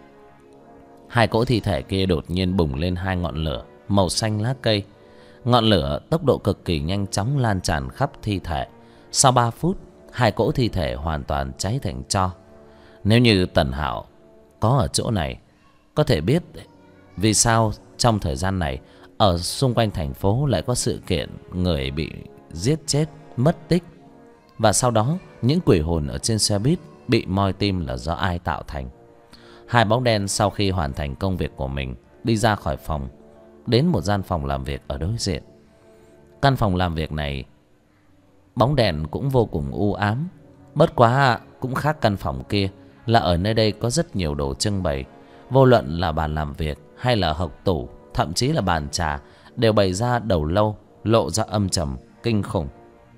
2 cỗ thi thể kia đột nhiên bùng lên 2 ngọn lửa màu xanh lá cây. Ngọn lửa tốc độ cực kỳ nhanh chóng lan tràn khắp thi thể. Sau 3 phút, 2 cỗ thi thể hoàn toàn cháy thành tro. Nếu như Tần Hạo có ở chỗ này, có thể biết vì sao trong thời gian này ở xung quanh thành phố lại có sự kiện người bị giết chết, mất tích, và sau đó những quỷ hồn ở trên xe buýt bị moi tim là do ai tạo thành. 2 bóng đen sau khi hoàn thành công việc của mình đi ra khỏi phòng, đến một gian phòng làm việc ở đối diện. Căn phòng làm việc này bóng đèn cũng vô cùng u ám, bất quá cũng khác căn phòng kia là ở nơi đây có rất nhiều đồ trưng bày. Vô luận là bàn làm việc hay là hộc tủ, thậm chí là bàn trà, đều bày ra đầu lâu, lộ ra âm trầm kinh khủng.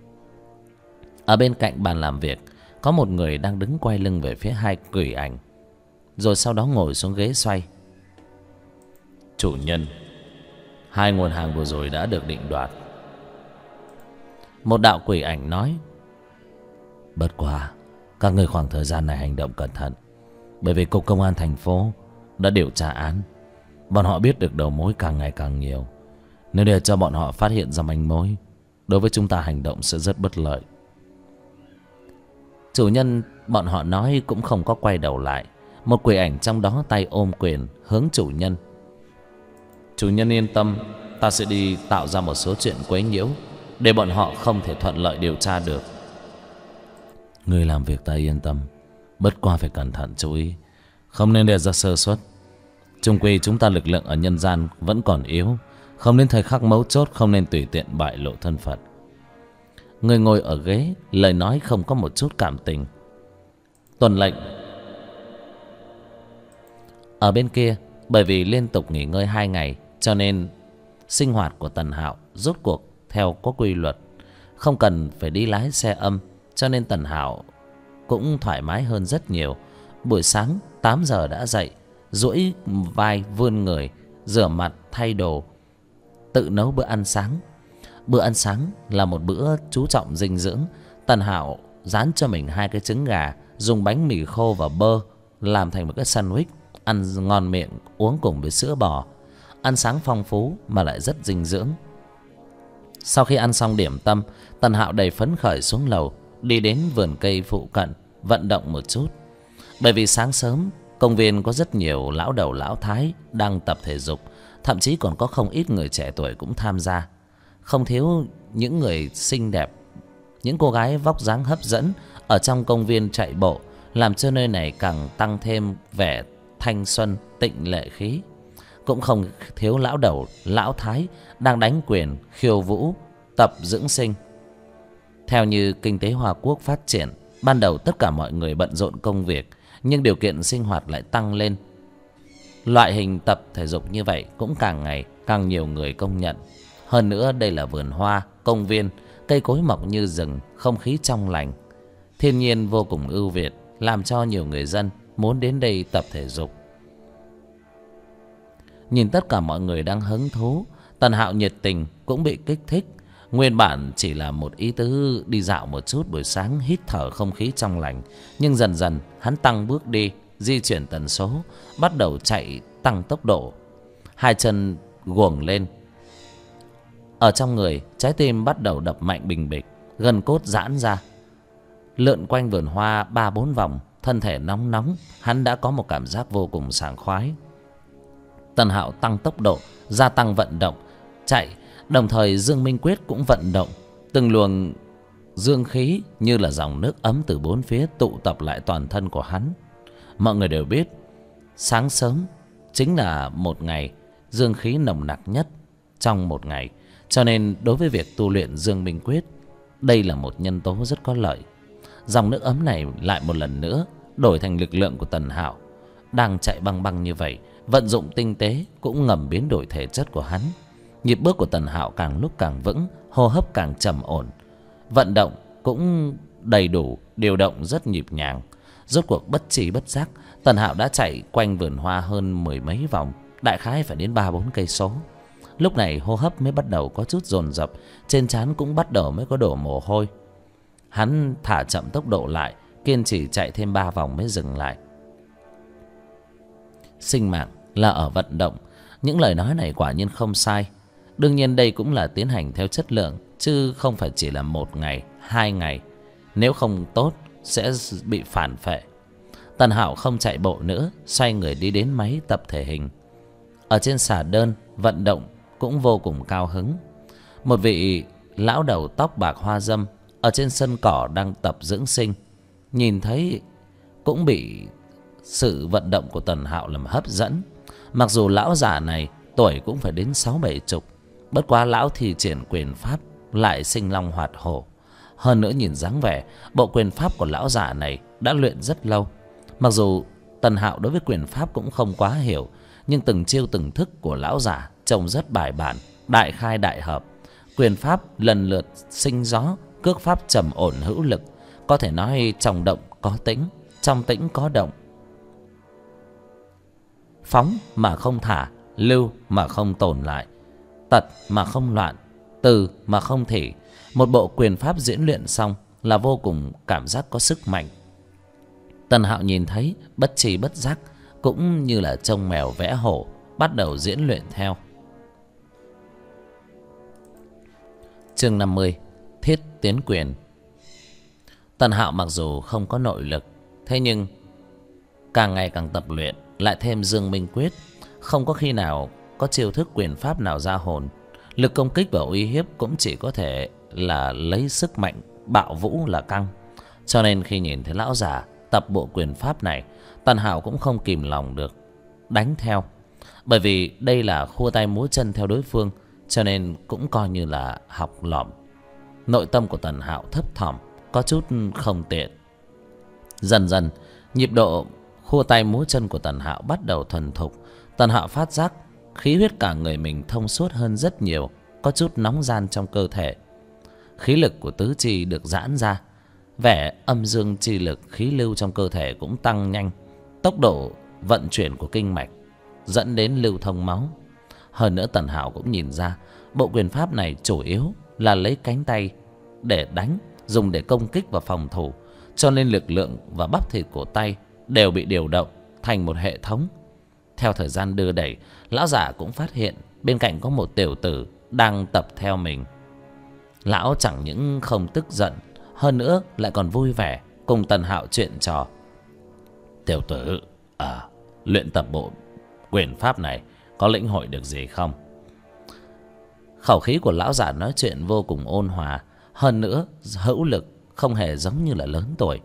Ở bên cạnh bàn làm việc có một người đang đứng quay lưng về phía 2 quỷ ảnh, rồi sau đó ngồi xuống ghế xoay. Chủ nhân, 2 nguồn hàng vừa rồi đã được định đoạt. Một đạo quỷ ảnh nói. Bất quá các người khoảng thời gian này hành động cẩn thận, bởi vì cục công an thành phố đã điều tra án. Bọn họ biết được đầu mối càng ngày càng nhiều. Nếu để cho bọn họ phát hiện ra manh mối, đối với chúng ta hành động sẽ rất bất lợi. Chủ nhân bọn họ nói cũng không có quay đầu lại. Một quỷ ảnh trong đó tay ôm quyền hướng chủ nhân. Chủ nhân yên tâm, ta sẽ đi tạo ra một số chuyện quấy nhiễu để bọn họ không thể thuận lợi điều tra được. Người làm việc ta yên tâm, bất qua phải cẩn thận chú ý, không nên để ra sơ suất. Chung quy chúng ta lực lượng ở nhân gian vẫn còn yếu, không đến thời khắc mấu chốt không nên tùy tiện bại lộ thân phận. Người ngồi ở ghế lời nói không có một chút cảm tình. Tuần lệnh. Ở bên kia, bởi vì liên tục nghỉ ngơi 2 ngày, cho nên sinh hoạt của Tần Hạo rốt cuộc theo có quy luật, không cần phải đi lái xe âm, cho nên Tần Hạo cũng thoải mái hơn rất nhiều. Buổi sáng 8 giờ đã dậy, duỗi vai vươn người, rửa mặt thay đồ, tự nấu bữa ăn sáng. Bữa ăn sáng là một bữa chú trọng dinh dưỡng. Tần Hạo rán cho mình 2 cái trứng gà, dùng bánh mì khô và bơ làm thành một cái sandwich, ăn ngon miệng, uống cùng với sữa bò. Ăn sáng phong phú mà lại rất dinh dưỡng. Sau khi ăn xong điểm tâm, Tần Hạo đầy phấn khởi xuống lầu, đi đến vườn cây phụ cận vận động một chút. Bởi vì sáng sớm công viên có rất nhiều lão đầu lão thái đang tập thể dục, thậm chí còn có không ít người trẻ tuổi cũng tham gia. Không thiếu những người xinh đẹp, những cô gái vóc dáng hấp dẫn ở trong công viên chạy bộ, làm cho nơi này càng tăng thêm vẻ thanh xuân tịnh lệ khí. Cũng không thiếu lão đầu lão thái đang đánh quyền khiêu vũ tập dưỡng sinh. Theo như kinh tế Hoa Quốc phát triển, ban đầu tất cả mọi người bận rộn công việc, nhưng điều kiện sinh hoạt lại tăng lên. Loại hình tập thể dục như vậy cũng càng ngày càng nhiều người công nhận. Hơn nữa đây là vườn hoa, công viên, cây cối mọc như rừng, không khí trong lành, thiên nhiên vô cùng ưu việt, làm cho nhiều người dân muốn đến đây tập thể dục. Nhìn tất cả mọi người đang hứng thú, Tần Hạo nhiệt tình cũng bị kích thích. Nguyên bản chỉ là một ý tứ đi dạo một chút buổi sáng hít thở không khí trong lành, nhưng dần dần hắn tăng bước đi, di chuyển tần số, bắt đầu chạy tăng tốc độ. Hai chân guồng lên. Ở trong người, trái tim bắt đầu đập mạnh bình bịch, gân cốt giãn ra. Lượn quanh vườn hoa 3-4 vòng, thân thể nóng nóng, hắn đã có một cảm giác vô cùng sảng khoái. Tần Hạo tăng tốc độ, gia tăng vận động, chạy, đồng thời Dương Minh Quyết cũng vận động. Từng luồng dương khí như là dòng nước ấm từ bốn phía tụ tập lại toàn thân của hắn. Mọi người đều biết, sáng sớm chính là một ngày dương khí nồng nặc nhất trong một ngày. Cho nên đối với việc tu luyện Dương Minh Quyết, đây là một nhân tố rất có lợi. Dòng nước ấm này lại một lần nữa đổi thành lực lượng của Tần Hạo. Đang chạy băng băng như vậy, vận dụng tinh tế cũng ngầm biến đổi thể chất của hắn. Nhịp bước của Tần Hạo càng lúc càng vững, hô hấp càng trầm ổn, vận động cũng đầy đủ, điều động rất nhịp nhàng. Rốt cuộc bất trí bất giác, Tần Hạo đã chạy quanh vườn hoa hơn 10 mấy vòng, đại khái phải đến 3-4 cây số. Lúc này hô hấp mới bắt đầu có chút dồn dập, trên trán cũng bắt đầu mới có đổ mồ hôi. Hắn thả chậm tốc độ lại, kiên trì chạy thêm 3 vòng mới dừng lại. Sinh mạng là ở vận động, những lời nói này quả nhiên không sai. Đương nhiên đây cũng là tiến hành theo chất lượng, chứ không phải chỉ là 1 ngày, 2 ngày. Nếu không tốt sẽ bị phản phệ. Tần Hạo không chạy bộ nữa, xoay người đi đến máy tập thể hình. Ở trên xà đơn, vận động cũng vô cùng cao hứng. Một vị lão đầu tóc bạc hoa râm ở trên sân cỏ đang tập dưỡng sinh, nhìn thấy cũng bị sự vận động của Tần Hạo làm hấp dẫn. Mặc dù lão già này tuổi cũng phải đến 6-7 chục, bất quá lão thì triển quyền pháp lại sinh long hoạt hổ. Hơn nữa nhìn dáng vẻ, bộ quyền pháp của lão già này đã luyện rất lâu. Mặc dù Tần Hạo đối với quyền pháp cũng không quá hiểu, nhưng từng chiêu từng thức của lão già trông rất bài bản, đại khai đại hợp. Quyền pháp lần lượt sinh gió, cước pháp trầm ổn hữu lực, có thể nói trong động có tĩnh, trong tĩnh có động. Phóng mà không thả, lưu mà không tồn lại, tật mà không loạn, từ mà không thỉ. Một bộ quyền pháp diễn luyện xong là vô cùng cảm giác có sức mạnh. Tần Hạo nhìn thấy, bất tri bất giác, cũng như là trông mèo vẽ hổ, bắt đầu diễn luyện theo. Chương 50: Thiết tiến quyền. Tần Hạo mặc dù không có nội lực, thế nhưng càng ngày càng tập luyện, lại thêm Dương Minh Quyết, không có khi nào có chiêu thức quyền pháp nào ra hồn. Lực công kích và uy hiếp cũng chỉ có thể là lấy sức mạnh bạo vũ là căng. Cho nên khi nhìn thấy lão già tập bộ quyền pháp này, Tần Hạo cũng không kìm lòng được đánh theo. Bởi vì đây là khua tay múa chân theo đối phương, cho nên cũng coi như là học lỏm. Nội tâm của Tần Hạo thấp thỏm, có chút không tiện. Dần dần, nhịp độ khua tay múa chân của Tần Hạo bắt đầu thuần thục. Tần Hạo phát giác khí huyết cả người mình thông suốt hơn rất nhiều, có chút nóng ran trong cơ thể. Khí lực của tứ chi được giãn ra, vẻ âm dương chi lực khí lưu trong cơ thể cũng tăng nhanh. Tốc độ vận chuyển của kinh mạch dẫn đến lưu thông máu. Hơn nữa Tần Hạo cũng nhìn ra bộ quyền pháp này chủ yếu là lấy cánh tay để đánh, dùng để công kích và phòng thủ, cho nên lực lượng và bắp thịt của tay đều bị điều động thành một hệ thống. Theo thời gian đưa đẩy, lão già cũng phát hiện bên cạnh có một tiểu tử đang tập theo mình. Lão chẳng những không tức giận, hơn nữa lại còn vui vẻ cùng Tần Hạo chuyện trò. Tiểu tử, luyện tập bộ quyền pháp này có lĩnh hội được gì không? Khẩu khí của lão già nói chuyện vô cùng ôn hòa, hơn nữa hữu lực, không hề giống như là lớn tuổi.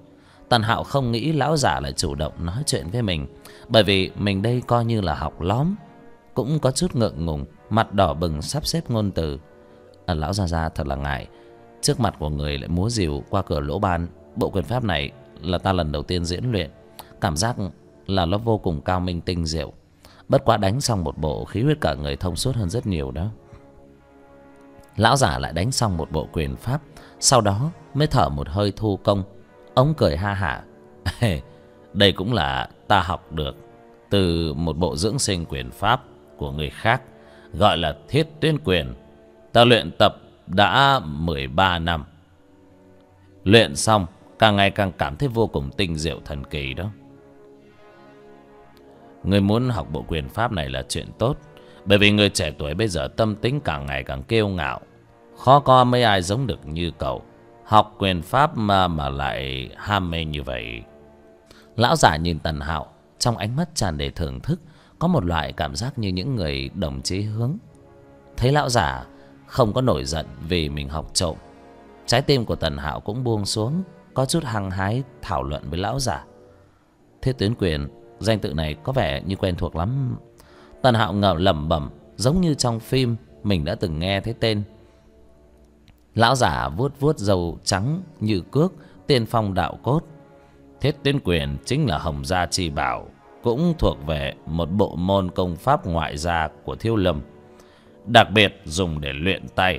Tần Hạo không nghĩ lão giả lại chủ động nói chuyện với mình, bởi vì mình đây coi như là học lóm, cũng có chút ngượng ngùng, mặt đỏ bừng sắp xếp ngôn từ. Lão gia thật là ngại, trước mặt của người lại múa rìu qua cửa lỗ ban. Bộ quyền pháp này là ta lần đầu tiên diễn luyện, cảm giác là nó vô cùng cao minh tinh diệu. Bất quá đánh xong một bộ, khí huyết cả người thông suốt hơn rất nhiều đó. Lão giả lại đánh xong một bộ quyền pháp, sau đó mới thở một hơi thu công. Ông cười ha hả. Đây cũng là ta học được từ một bộ dưỡng sinh quyền pháp của người khác, gọi là Thiết Tuyên Quyền. Ta luyện tập đã 13 năm. Luyện xong càng ngày càng cảm thấy vô cùng tinh diệu thần kỳ đó. Người muốn học bộ quyền pháp này là chuyện tốt, bởi vì người trẻ tuổi bây giờ tâm tính càng ngày càng kiêu ngạo, khó có mấy ai giống được như cậu. Học quyền pháp mà lại ham mê như vậy. Lão giả nhìn Tần Hạo, trong ánh mắt tràn đầy thưởng thức, có một loại cảm giác như những người đồng chí hướng. Thấy lão giả không có nổi giận vì mình học trộm, trái tim của Tần Hạo cũng buông xuống, có chút hăng hái thảo luận với lão giả. Thiết Tuyến Quyền, danh tự này có vẻ như quen thuộc lắm. Tần Hạo ngờ lẩm bẩm, giống như trong phim mình đã từng nghe thấy tên. Lão giả vuốt vuốt râu trắng như cước, tiên phong đạo cốt. Thiết Tuyến Quyền chính là Hồng Gia chi bảo, cũng thuộc về một bộ môn công pháp ngoại gia của Thiếu Lâm, đặc biệt dùng để luyện tay.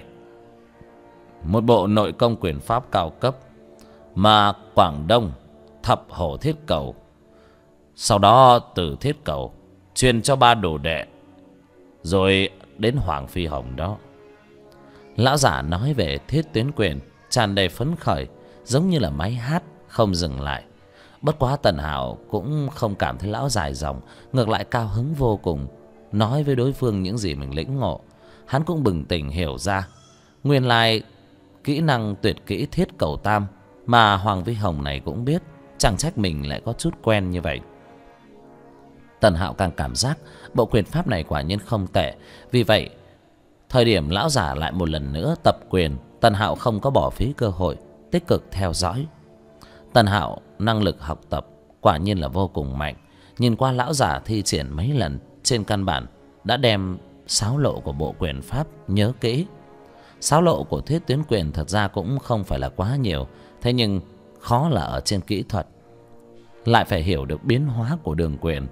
Một bộ nội công quyền pháp cao cấp mà Quảng Đông thập hổ thiết cầu, sau đó từ thiết cầu truyền cho 3 đồ đệ, rồi đến Hoàng Phi Hồng đó. Lão giả nói về Thiết Tuyến Quyền tràn đầy phấn khởi, giống như là máy hát không dừng lại. Bất quá Tần Hạo cũng không cảm thấy lão dài dòng, ngược lại cao hứng vô cùng, nói với đối phương những gì mình lĩnh ngộ. Hắn cũng bừng tỉnh hiểu ra, nguyên lai kỹ năng tuyệt kỹ thiết cầu tam mà Hoàng Vi Hồng này cũng biết, chẳng trách mình lại có chút quen như vậy. Tần Hạo càng cảm giác bộ quyền pháp này quả nhiên không tệ. Vì vậy thời điểm lão giả lại một lần nữa tập quyền, Tần Hạo không có bỏ phí cơ hội, tích cực theo dõi. Tần Hạo năng lực học tập quả nhiên là vô cùng mạnh. Nhìn qua lão giả thi triển mấy lần, trên căn bản đã đem sáo lộ của bộ quyền pháp nhớ kỹ. Sáo lộ của Thiết Tuyến Quyền thật ra cũng không phải là quá nhiều, thế nhưng khó là ở trên kỹ thuật, lại phải hiểu được biến hóa của đường quyền,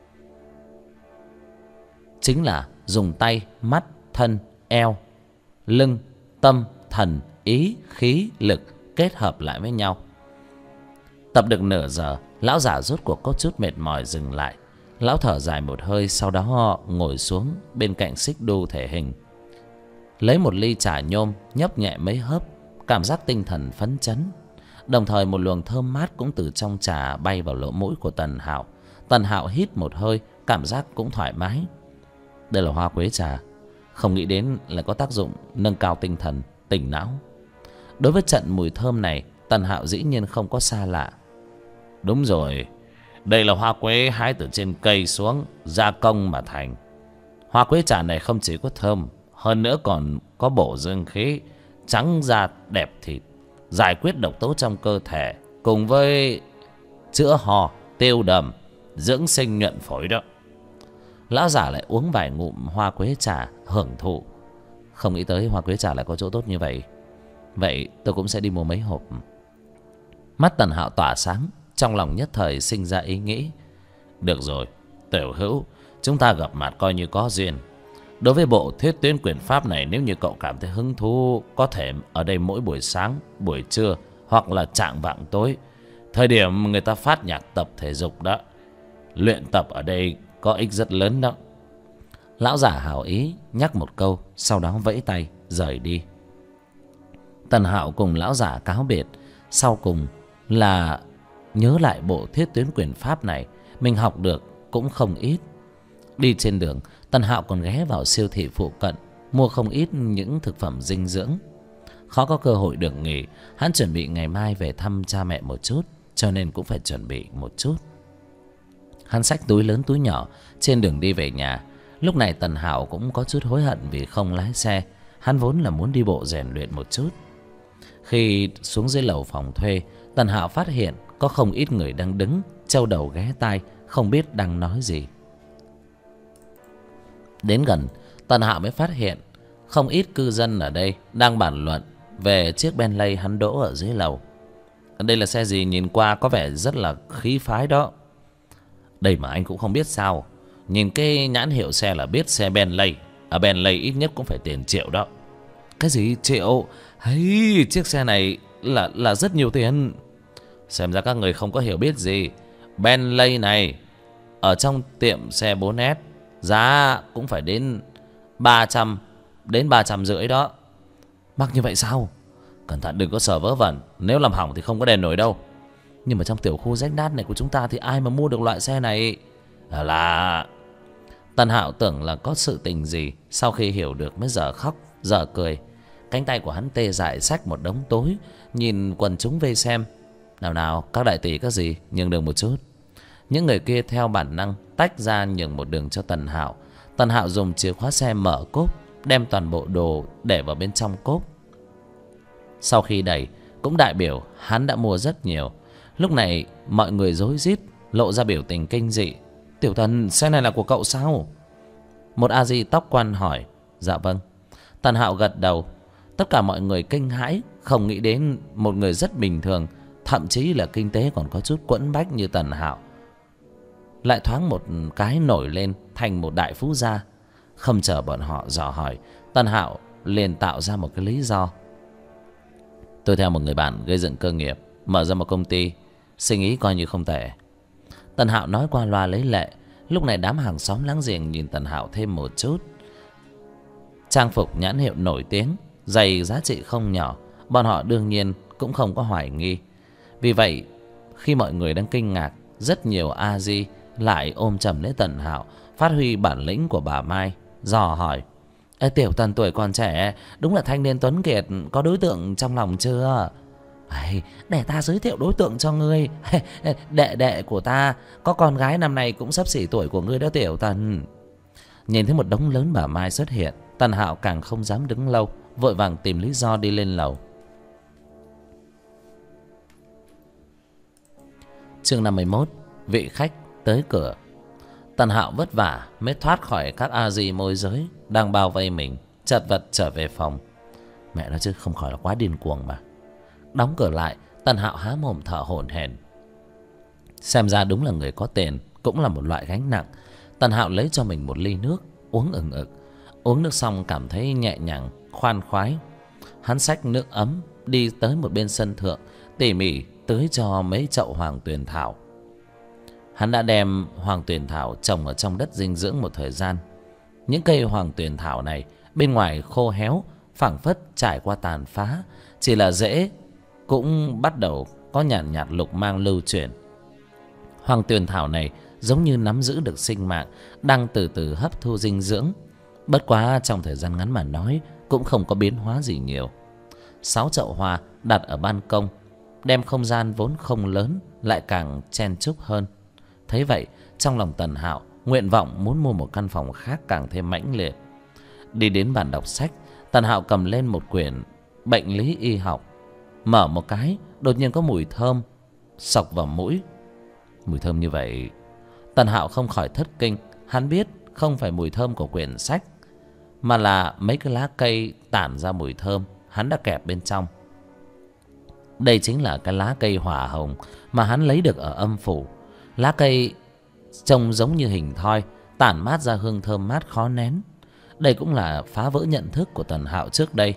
chính là dùng tay, mắt, thân, eo, lưng, tâm, thần, ý, khí, lực kết hợp lại với nhau. Tập được nửa giờ, lão giả rốt cuộc có chút mệt mỏi dừng lại. Lão thở dài một hơi, sau đó ngồi xuống bên cạnh xích đu thể hình, lấy một ly trà nhôm nhấp nhẹ mấy hớp, cảm giác tinh thần phấn chấn. Đồng thời một luồng thơm mát cũng từ trong trà bay vào lỗ mũi của Tần Hạo. Tần Hạo hít một hơi, cảm giác cũng thoải mái. Đây là hoa quế trà, không nghĩ đến là có tác dụng nâng cao tinh thần, tỉnh não. Đối với trận mùi thơm này, Tần Hạo dĩ nhiên không có xa lạ. Đúng rồi, đây là hoa quế hái từ trên cây xuống, gia công mà thành. Hoa quế trà này không chỉ có thơm, hơn nữa còn có bổ dương khí, trắng da đẹp thịt, giải quyết độc tố trong cơ thể, cùng với chữa ho, tiêu đờm, dưỡng sinh nhuận phổi đó. Lão giả lại uống vài ngụm hoa quế trà hưởng thụ. Không nghĩ tới hoa quế trà lại có chỗ tốt như vậy. Vậy tôi cũng sẽ đi mua mấy hộp. Mắt Tần Hạo tỏa sáng, trong lòng nhất thời sinh ra ý nghĩ. Được rồi, Tiểu Hữu, chúng ta gặp mặt coi như có duyên. Đối với bộ Thiết Tuyến Quyền pháp này, nếu như cậu cảm thấy hứng thú, có thể ở đây mỗi buổi sáng, buổi trưa hoặc là chạng vạng tối, thời điểm người ta phát nhạc tập thể dục đó, luyện tập ở đây có ích rất lớn đó. Lão giả hảo ý nhắc một câu, sau đó vẫy tay rời đi. Tần Hạo cùng lão giả cáo biệt, sau cùng là nhớ lại bộ Thiết Tuyến Quyền pháp này mình học được cũng không ít. Đi trên đường, Tần Hạo còn ghé vào siêu thị phụ cận mua không ít những thực phẩm dinh dưỡng. Khó có cơ hội được nghỉ, hắn chuẩn bị ngày mai về thăm cha mẹ một chút, cho nên cũng phải chuẩn bị một chút. Hắn xách túi lớn túi nhỏ trên đường đi về nhà. Lúc này Tần Hạo cũng có chút hối hận vì không lái xe. Hắn vốn là muốn đi bộ rèn luyện một chút. Khi xuống dưới lầu phòng thuê, Tần Hạo phát hiện có không ít người đang đứng châu đầu ghé tai, không biết đang nói gì. Đến gần, Tần Hạo mới phát hiện không ít cư dân ở đây đang bàn luận về chiếc Bentley hắn đỗ ở dưới lầu. Đây là xe gì, nhìn qua có vẻ rất là khí phái đó. Đây mà anh cũng không biết sao, nhìn cái nhãn hiệu xe là biết xe Bentley. Ở Bentley ít nhất cũng phải tiền triệu đó. Cái gì triệu? Hay, chiếc xe này là rất nhiều tiền. Xem ra các người không có hiểu biết gì. Bentley này ở trong tiệm xe 4S giá cũng phải đến 300 đến 350 đó. Mắc như vậy sao? Cẩn thận đừng có sờ vớ vẩn, nếu làm hỏng thì không có đền nổi đâu. Nhưng mà trong tiểu khu rách nát này của chúng ta thì ai mà mua được loại xe này? Là Tần Hạo tưởng là có sự tình gì, sau khi hiểu được mới giờ khóc giờ cười. Cánh tay của hắn tê dại xách một đống tối, nhìn quần chúng vây xem. Nào nào các đại tỷ các gì, nhường đường một chút. Những người kia theo bản năng tách ra nhường một đường cho Tần Hạo. Tần Hạo dùng chìa khóa xe mở cốp, đem toàn bộ đồ để vào bên trong cốp. Sau khi đẩy cũng đại biểu hắn đã mua rất nhiều. Lúc này mọi người rối rít lộ ra biểu tình kinh dị. Tiểu Tần, xe này là của cậu sao? Một a di tóc quăn hỏi. Dạ vâng. Tần Hạo gật đầu. Tất cả mọi người kinh hãi, không nghĩ đến một người rất bình thường, thậm chí là kinh tế còn có chút quẫn bách như Tần Hạo lại thoáng một cái nổi lên thành một đại phú gia. Không chờ bọn họ dò hỏi, Tần Hạo liền tạo ra một cái lý do. Tôi theo một người bạn gây dựng cơ nghiệp, mở ra một công ty, sinh ý coi như không tệ. Tần Hạo nói qua loa lấy lệ. Lúc này đám hàng xóm láng giềng nhìn Tần Hạo thêm một chút. Trang phục nhãn hiệu nổi tiếng, giày giá trị không nhỏ, bọn họ đương nhiên cũng không có hoài nghi. Vì vậy khi mọi người đang kinh ngạc, rất nhiều a di lại ôm chầm lấy Tần Hạo, phát huy bản lĩnh của bà Mai, dò hỏi. Ê, Tiểu Tần tuổi còn trẻ, đúng là thanh niên tuấn kiệt, có đối tượng trong lòng chưa? Để ta giới thiệu đối tượng cho ngươi. Đệ của ta có con gái năm nay cũng xấp xỉ tuổi của ngươi đó Tiểu Tần. Nhìn thấy một đống lớn bà Mai xuất hiện, Tần Hạo càng không dám đứng lâu, vội vàng tìm lý do đi lên lầu. Chương 51. Vị khách tới cửa. Tần Hạo vất vả mới thoát khỏi các a di môi giới đang bao vây mình, chật vật trở về phòng. Mẹ nó chứ không khỏi là quá điên cuồng mà. Đóng cửa lại, Tần Hạo há mồm thở hổn hển. Xem ra đúng là người có tiền cũng là một loại gánh nặng. Tần Hạo lấy cho mình một ly nước, uống ừng ực. Uống nước xong cảm thấy nhẹ nhàng, khoan khoái. Hắn xách nước ấm đi tới một bên sân thượng, tỉ mỉ tưới cho mấy chậu hoàng tuyền thảo. Hắn đã đem hoàng tuyền thảo trồng ở trong đất dinh dưỡng một thời gian. Những cây hoàng tuyền thảo này bên ngoài khô héo, phảng phất trải qua tàn phá, chỉ là rễ cũng bắt đầu có nhàn nhạt lục mang lưu chuyển. Hoàng tuyền thảo này giống như nắm giữ được sinh mạng, đang từ từ hấp thu dinh dưỡng. Bất quá trong thời gian ngắn mà nói cũng không có biến hóa gì nhiều. 6 chậu hoa đặt ở ban công, đem không gian vốn không lớn lại càng chen chúc hơn. Thấy vậy, trong lòng Tần Hạo nguyện vọng muốn mua một căn phòng khác càng thêm mãnh liệt. Đi đến bàn đọc sách, Tần Hạo cầm lên một quyển bệnh lý y học. Mở một cái, đột nhiên có mùi thơm xộc vào mũi. Mùi thơm như vậy, Tần Hạo không khỏi thất kinh. Hắn biết không phải mùi thơm của quyển sách, mà là mấy cái lá cây tản ra mùi thơm hắn đã kẹp bên trong. Đây chính là cái lá cây hỏa hồng mà hắn lấy được ở âm phủ. Lá cây trông giống như hình thoi, tản mát ra hương thơm mát khó nén. Đây cũng là phá vỡ nhận thức của Tần Hạo trước đây.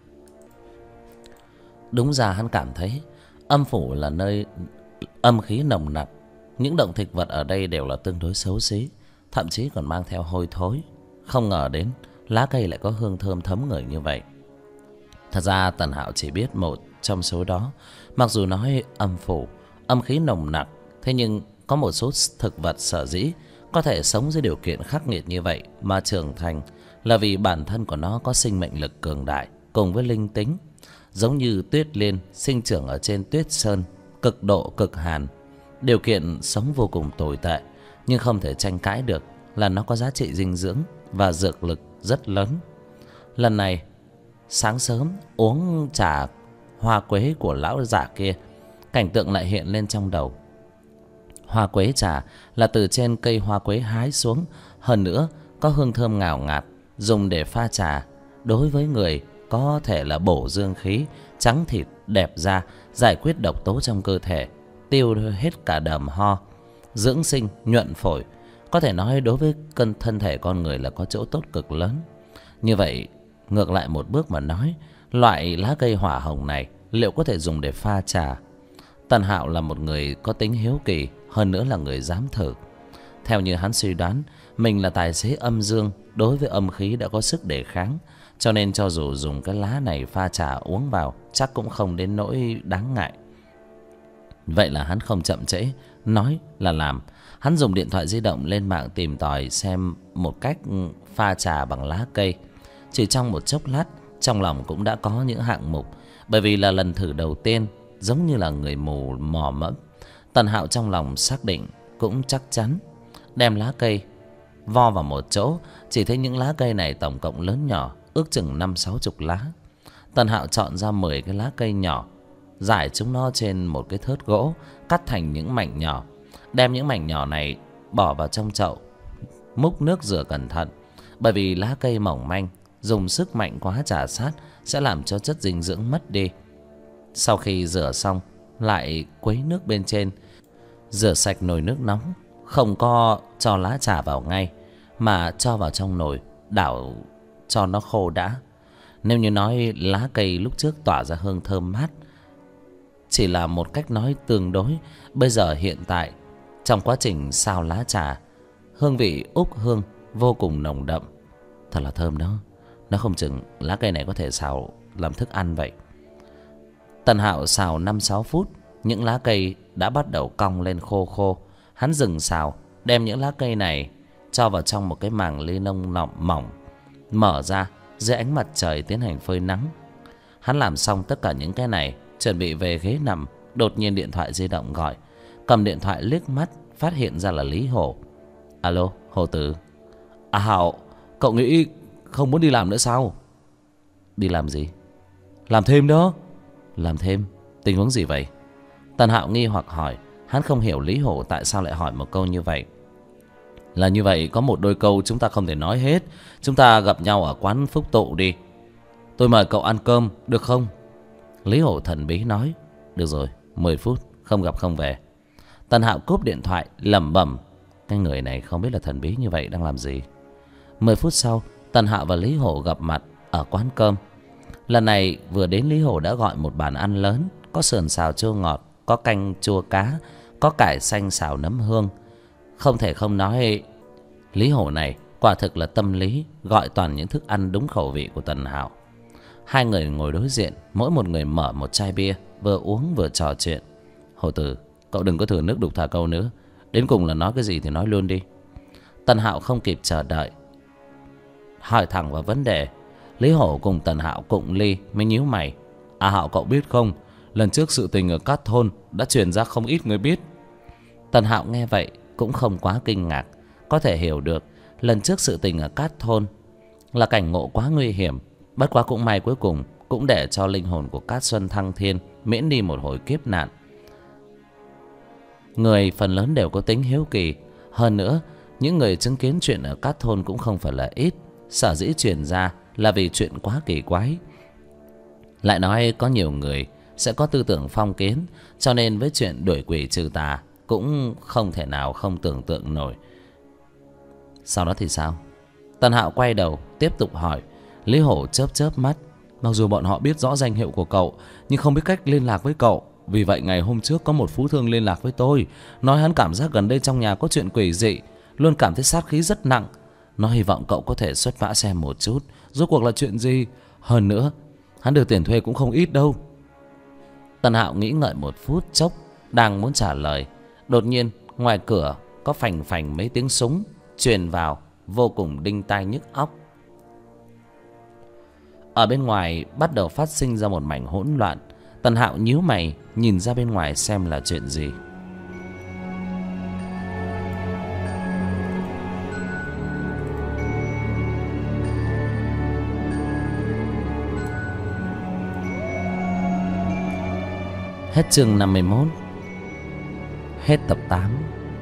Đúng ra hắn cảm thấy âm phủ là nơi âm khí nồng nặc. Những động thực vật ở đây đều là tương đối xấu xí, thậm chí còn mang theo hôi thối. Không ngờ đến lá cây lại có hương thơm thấm người như vậy. Thật ra Tần Hạo chỉ biết một trong số đó. Mặc dù nói âm phủ, âm khí nồng nặc, thế nhưng có một số thực vật sở dĩ có thể sống dưới điều kiện khắc nghiệt như vậy mà trưởng thành, là vì bản thân của nó có sinh mệnh lực cường đại cùng với linh tính. Giống như tuyết liên sinh trưởng ở trên tuyết sơn, cực độ cực hàn, điều kiện sống vô cùng tồi tệ, nhưng không thể tranh cãi được là nó có giá trị dinh dưỡng và dược lực rất lớn. Lần này sáng sớm uống trà hoa quế của lão già kia. Cảnh tượng lại hiện lên trong đầu. Hoa quế trà là từ trên cây hoa quế hái xuống, hơn nữa có hương thơm ngào ngạt, dùng để pha trà. Đối với người có thể là bổ dương khí, trắng thịt, đẹp da, giải quyết độc tố trong cơ thể, tiêu hết cả đờm ho, dưỡng sinh, nhuận phổi. Có thể nói đối với thân thể con người là có chỗ tốt cực lớn. Như vậy, ngược lại một bước mà nói, loại lá cây hỏa hồng này liệu có thể dùng để pha trà? Tần Hạo là một người có tính hiếu kỳ, hơn nữa là người dám thử. Theo như hắn suy đoán, mình là tài xế âm dương, đối với âm khí đã có sức đề kháng, cho nên cho dù dùng cái lá này pha trà uống vào, chắc cũng không đến nỗi đáng ngại. Vậy là hắn không chậm trễ, nói là làm. Hắn dùng điện thoại di động lên mạng tìm tòi xem một cách pha trà bằng lá cây. Chỉ trong một chốc lát, trong lòng cũng đã có những hạng mục. Bởi vì là lần thử đầu tiên, giống như là người mù mò mẫm, Tần Hạo trong lòng xác định cũng chắc chắn. Đem lá cây vo vào một chỗ, chỉ thấy những lá cây này tổng cộng lớn nhỏ ước chừng 50-60 lá. Tần Hạo chọn ra 10 cái lá cây nhỏ, rải chúng nó trên một cái thớt gỗ, cắt thành những mảnh nhỏ. Đem những mảnh nhỏ này bỏ vào trong chậu, múc nước rửa cẩn thận. Bởi vì lá cây mỏng manh, dùng sức mạnh quá trà sát sẽ làm cho chất dinh dưỡng mất đi. Sau khi rửa xong, lại quấy nước bên trên, rửa sạch nồi nước nóng. Không có cho lá trà vào ngay, mà cho vào trong nồi, đảo cho nó khô đã. Nếu như nói lá cây lúc trước tỏa ra hương thơm mát, chỉ là một cách nói tương đối. Bây giờ hiện tại, trong quá trình xào lá trà, hương vị úc hương vô cùng nồng đậm. Thật là thơm đó. Nó không chừng lá cây này có thể xào làm thức ăn vậy. Tần Hạo xào 5-6 phút, những lá cây đã bắt đầu cong lên khô khô. Hắn dừng xào, đem những lá cây này cho vào trong một cái màng ly lông mỏng, mở ra dưới ánh mặt trời tiến hành phơi nắng. Hắn làm xong tất cả những cái này, chuẩn bị về ghế nằm, đột nhiên điện thoại di động gọi. Cầm điện thoại liếc mắt, phát hiện ra là Lý Hổ. Alo, Hồ Tử. À Hạo, cậu nghĩ không muốn đi làm nữa sao? Đi làm gì? Làm thêm đó. Làm thêm? Tình huống gì vậy? Tần Hạo nghi hoặc hỏi. Hắn không hiểu Lý Hổ tại sao lại hỏi một câu như vậy. Là như vậy, có một đôi câu chúng ta không thể nói hết. Chúng ta gặp nhau ở quán Phúc Tụ đi. Tôi mời cậu ăn cơm, được không? Lý Hổ thần bí nói. Được rồi, 10 phút, không gặp không về. Tần Hạo cúp điện thoại, lẩm bẩm. Cái người này không biết là thần bí như vậy đang làm gì. 10 phút sau, Tần Hạo và Lý Hổ gặp mặt ở quán cơm. Lần này vừa đến, Lý Hổ đã gọi một bàn ăn lớn. Có sườn xào chua ngọt, có canh chua cá, có cải xanh xào nấm hương. Không thể không nói, Lý Hổ này quả thực là tâm lý, gọi toàn những thức ăn đúng khẩu vị của Tần Hạo. Hai người ngồi đối diện, mỗi một người mở một chai bia, vừa uống vừa trò chuyện. Hồ Tử, cậu đừng có thừa nước đục thả câu nữa. Đến cùng là nói cái gì thì nói luôn đi. Tần Hạo không kịp chờ đợi, hỏi thẳng vào vấn đề. Lý Hổ cùng Tần Hạo cụng ly mới nhíu mày. À Hạo, cậu biết không, lần trước sự tình ở Cát Thôn đã truyền ra không ít người biết. Tần Hạo nghe vậy cũng không quá kinh ngạc. Có thể hiểu được, lần trước sự tình ở Cát Thôn là cảnh ngộ quá nguy hiểm. Bất quá cũng may cuối cùng cũng để cho linh hồn của Cát Xuân thăng thiên, miễn đi một hồi kiếp nạn. Người phần lớn đều có tính hiếu kỳ. Hơn nữa, những người chứng kiến chuyện ở Cát Thôn cũng không phải là ít. Sở dĩ truyền ra là vì chuyện quá kỳ quái. Lại nói có nhiều người sẽ có tư tưởng phong kiến, cho nên với chuyện đuổi quỷ trừ tà cũng không thể nào không tưởng tượng nổi. Sau đó thì sao? Tần Hạo quay đầu tiếp tục hỏi. Lý Hổ chớp chớp mắt. Mặc dù bọn họ biết rõ danh hiệu của cậu, nhưng không biết cách liên lạc với cậu. Vì vậy ngày hôm trước có một phú thương liên lạc với tôi, nói hắn cảm giác gần đây trong nhà có chuyện quỷ dị, luôn cảm thấy sát khí rất nặng. Nó hy vọng cậu có thể xuất mã xem một chút, rốt cuộc là chuyện gì. Hơn nữa, hắn được tiền thuê cũng không ít đâu. Tần Hạo nghĩ ngợi một phút chốc, đang muốn trả lời, đột nhiên ngoài cửa có phành phành mấy tiếng súng truyền vào, vô cùng đinh tai nhức óc. Ở bên ngoài bắt đầu phát sinh ra một mảnh hỗn loạn. Tần Hạo nhíu mày nhìn ra bên ngoài xem là chuyện gì. Hết chương 51. Hết tập 8.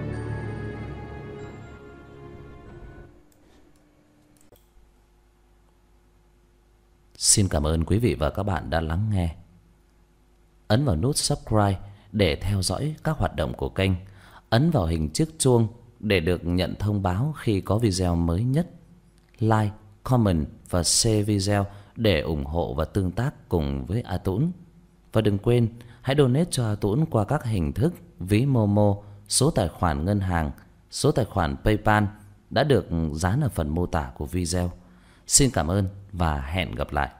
Xin cảm ơn quý vị và các bạn đã lắng nghe. Ấn vào nút subscribe để theo dõi các hoạt động của kênh. Ấn vào hình chiếc chuông để được nhận thông báo khi có video mới nhất. Like, comment và share video để ủng hộ và tương tác cùng với A Tũng. Và đừng quên hãy donate cho A Tũng qua các hình thức ví Momo, số tài khoản ngân hàng, số tài khoản PayPal đã được dán ở phần mô tả của video. Xin cảm ơn và hẹn gặp lại.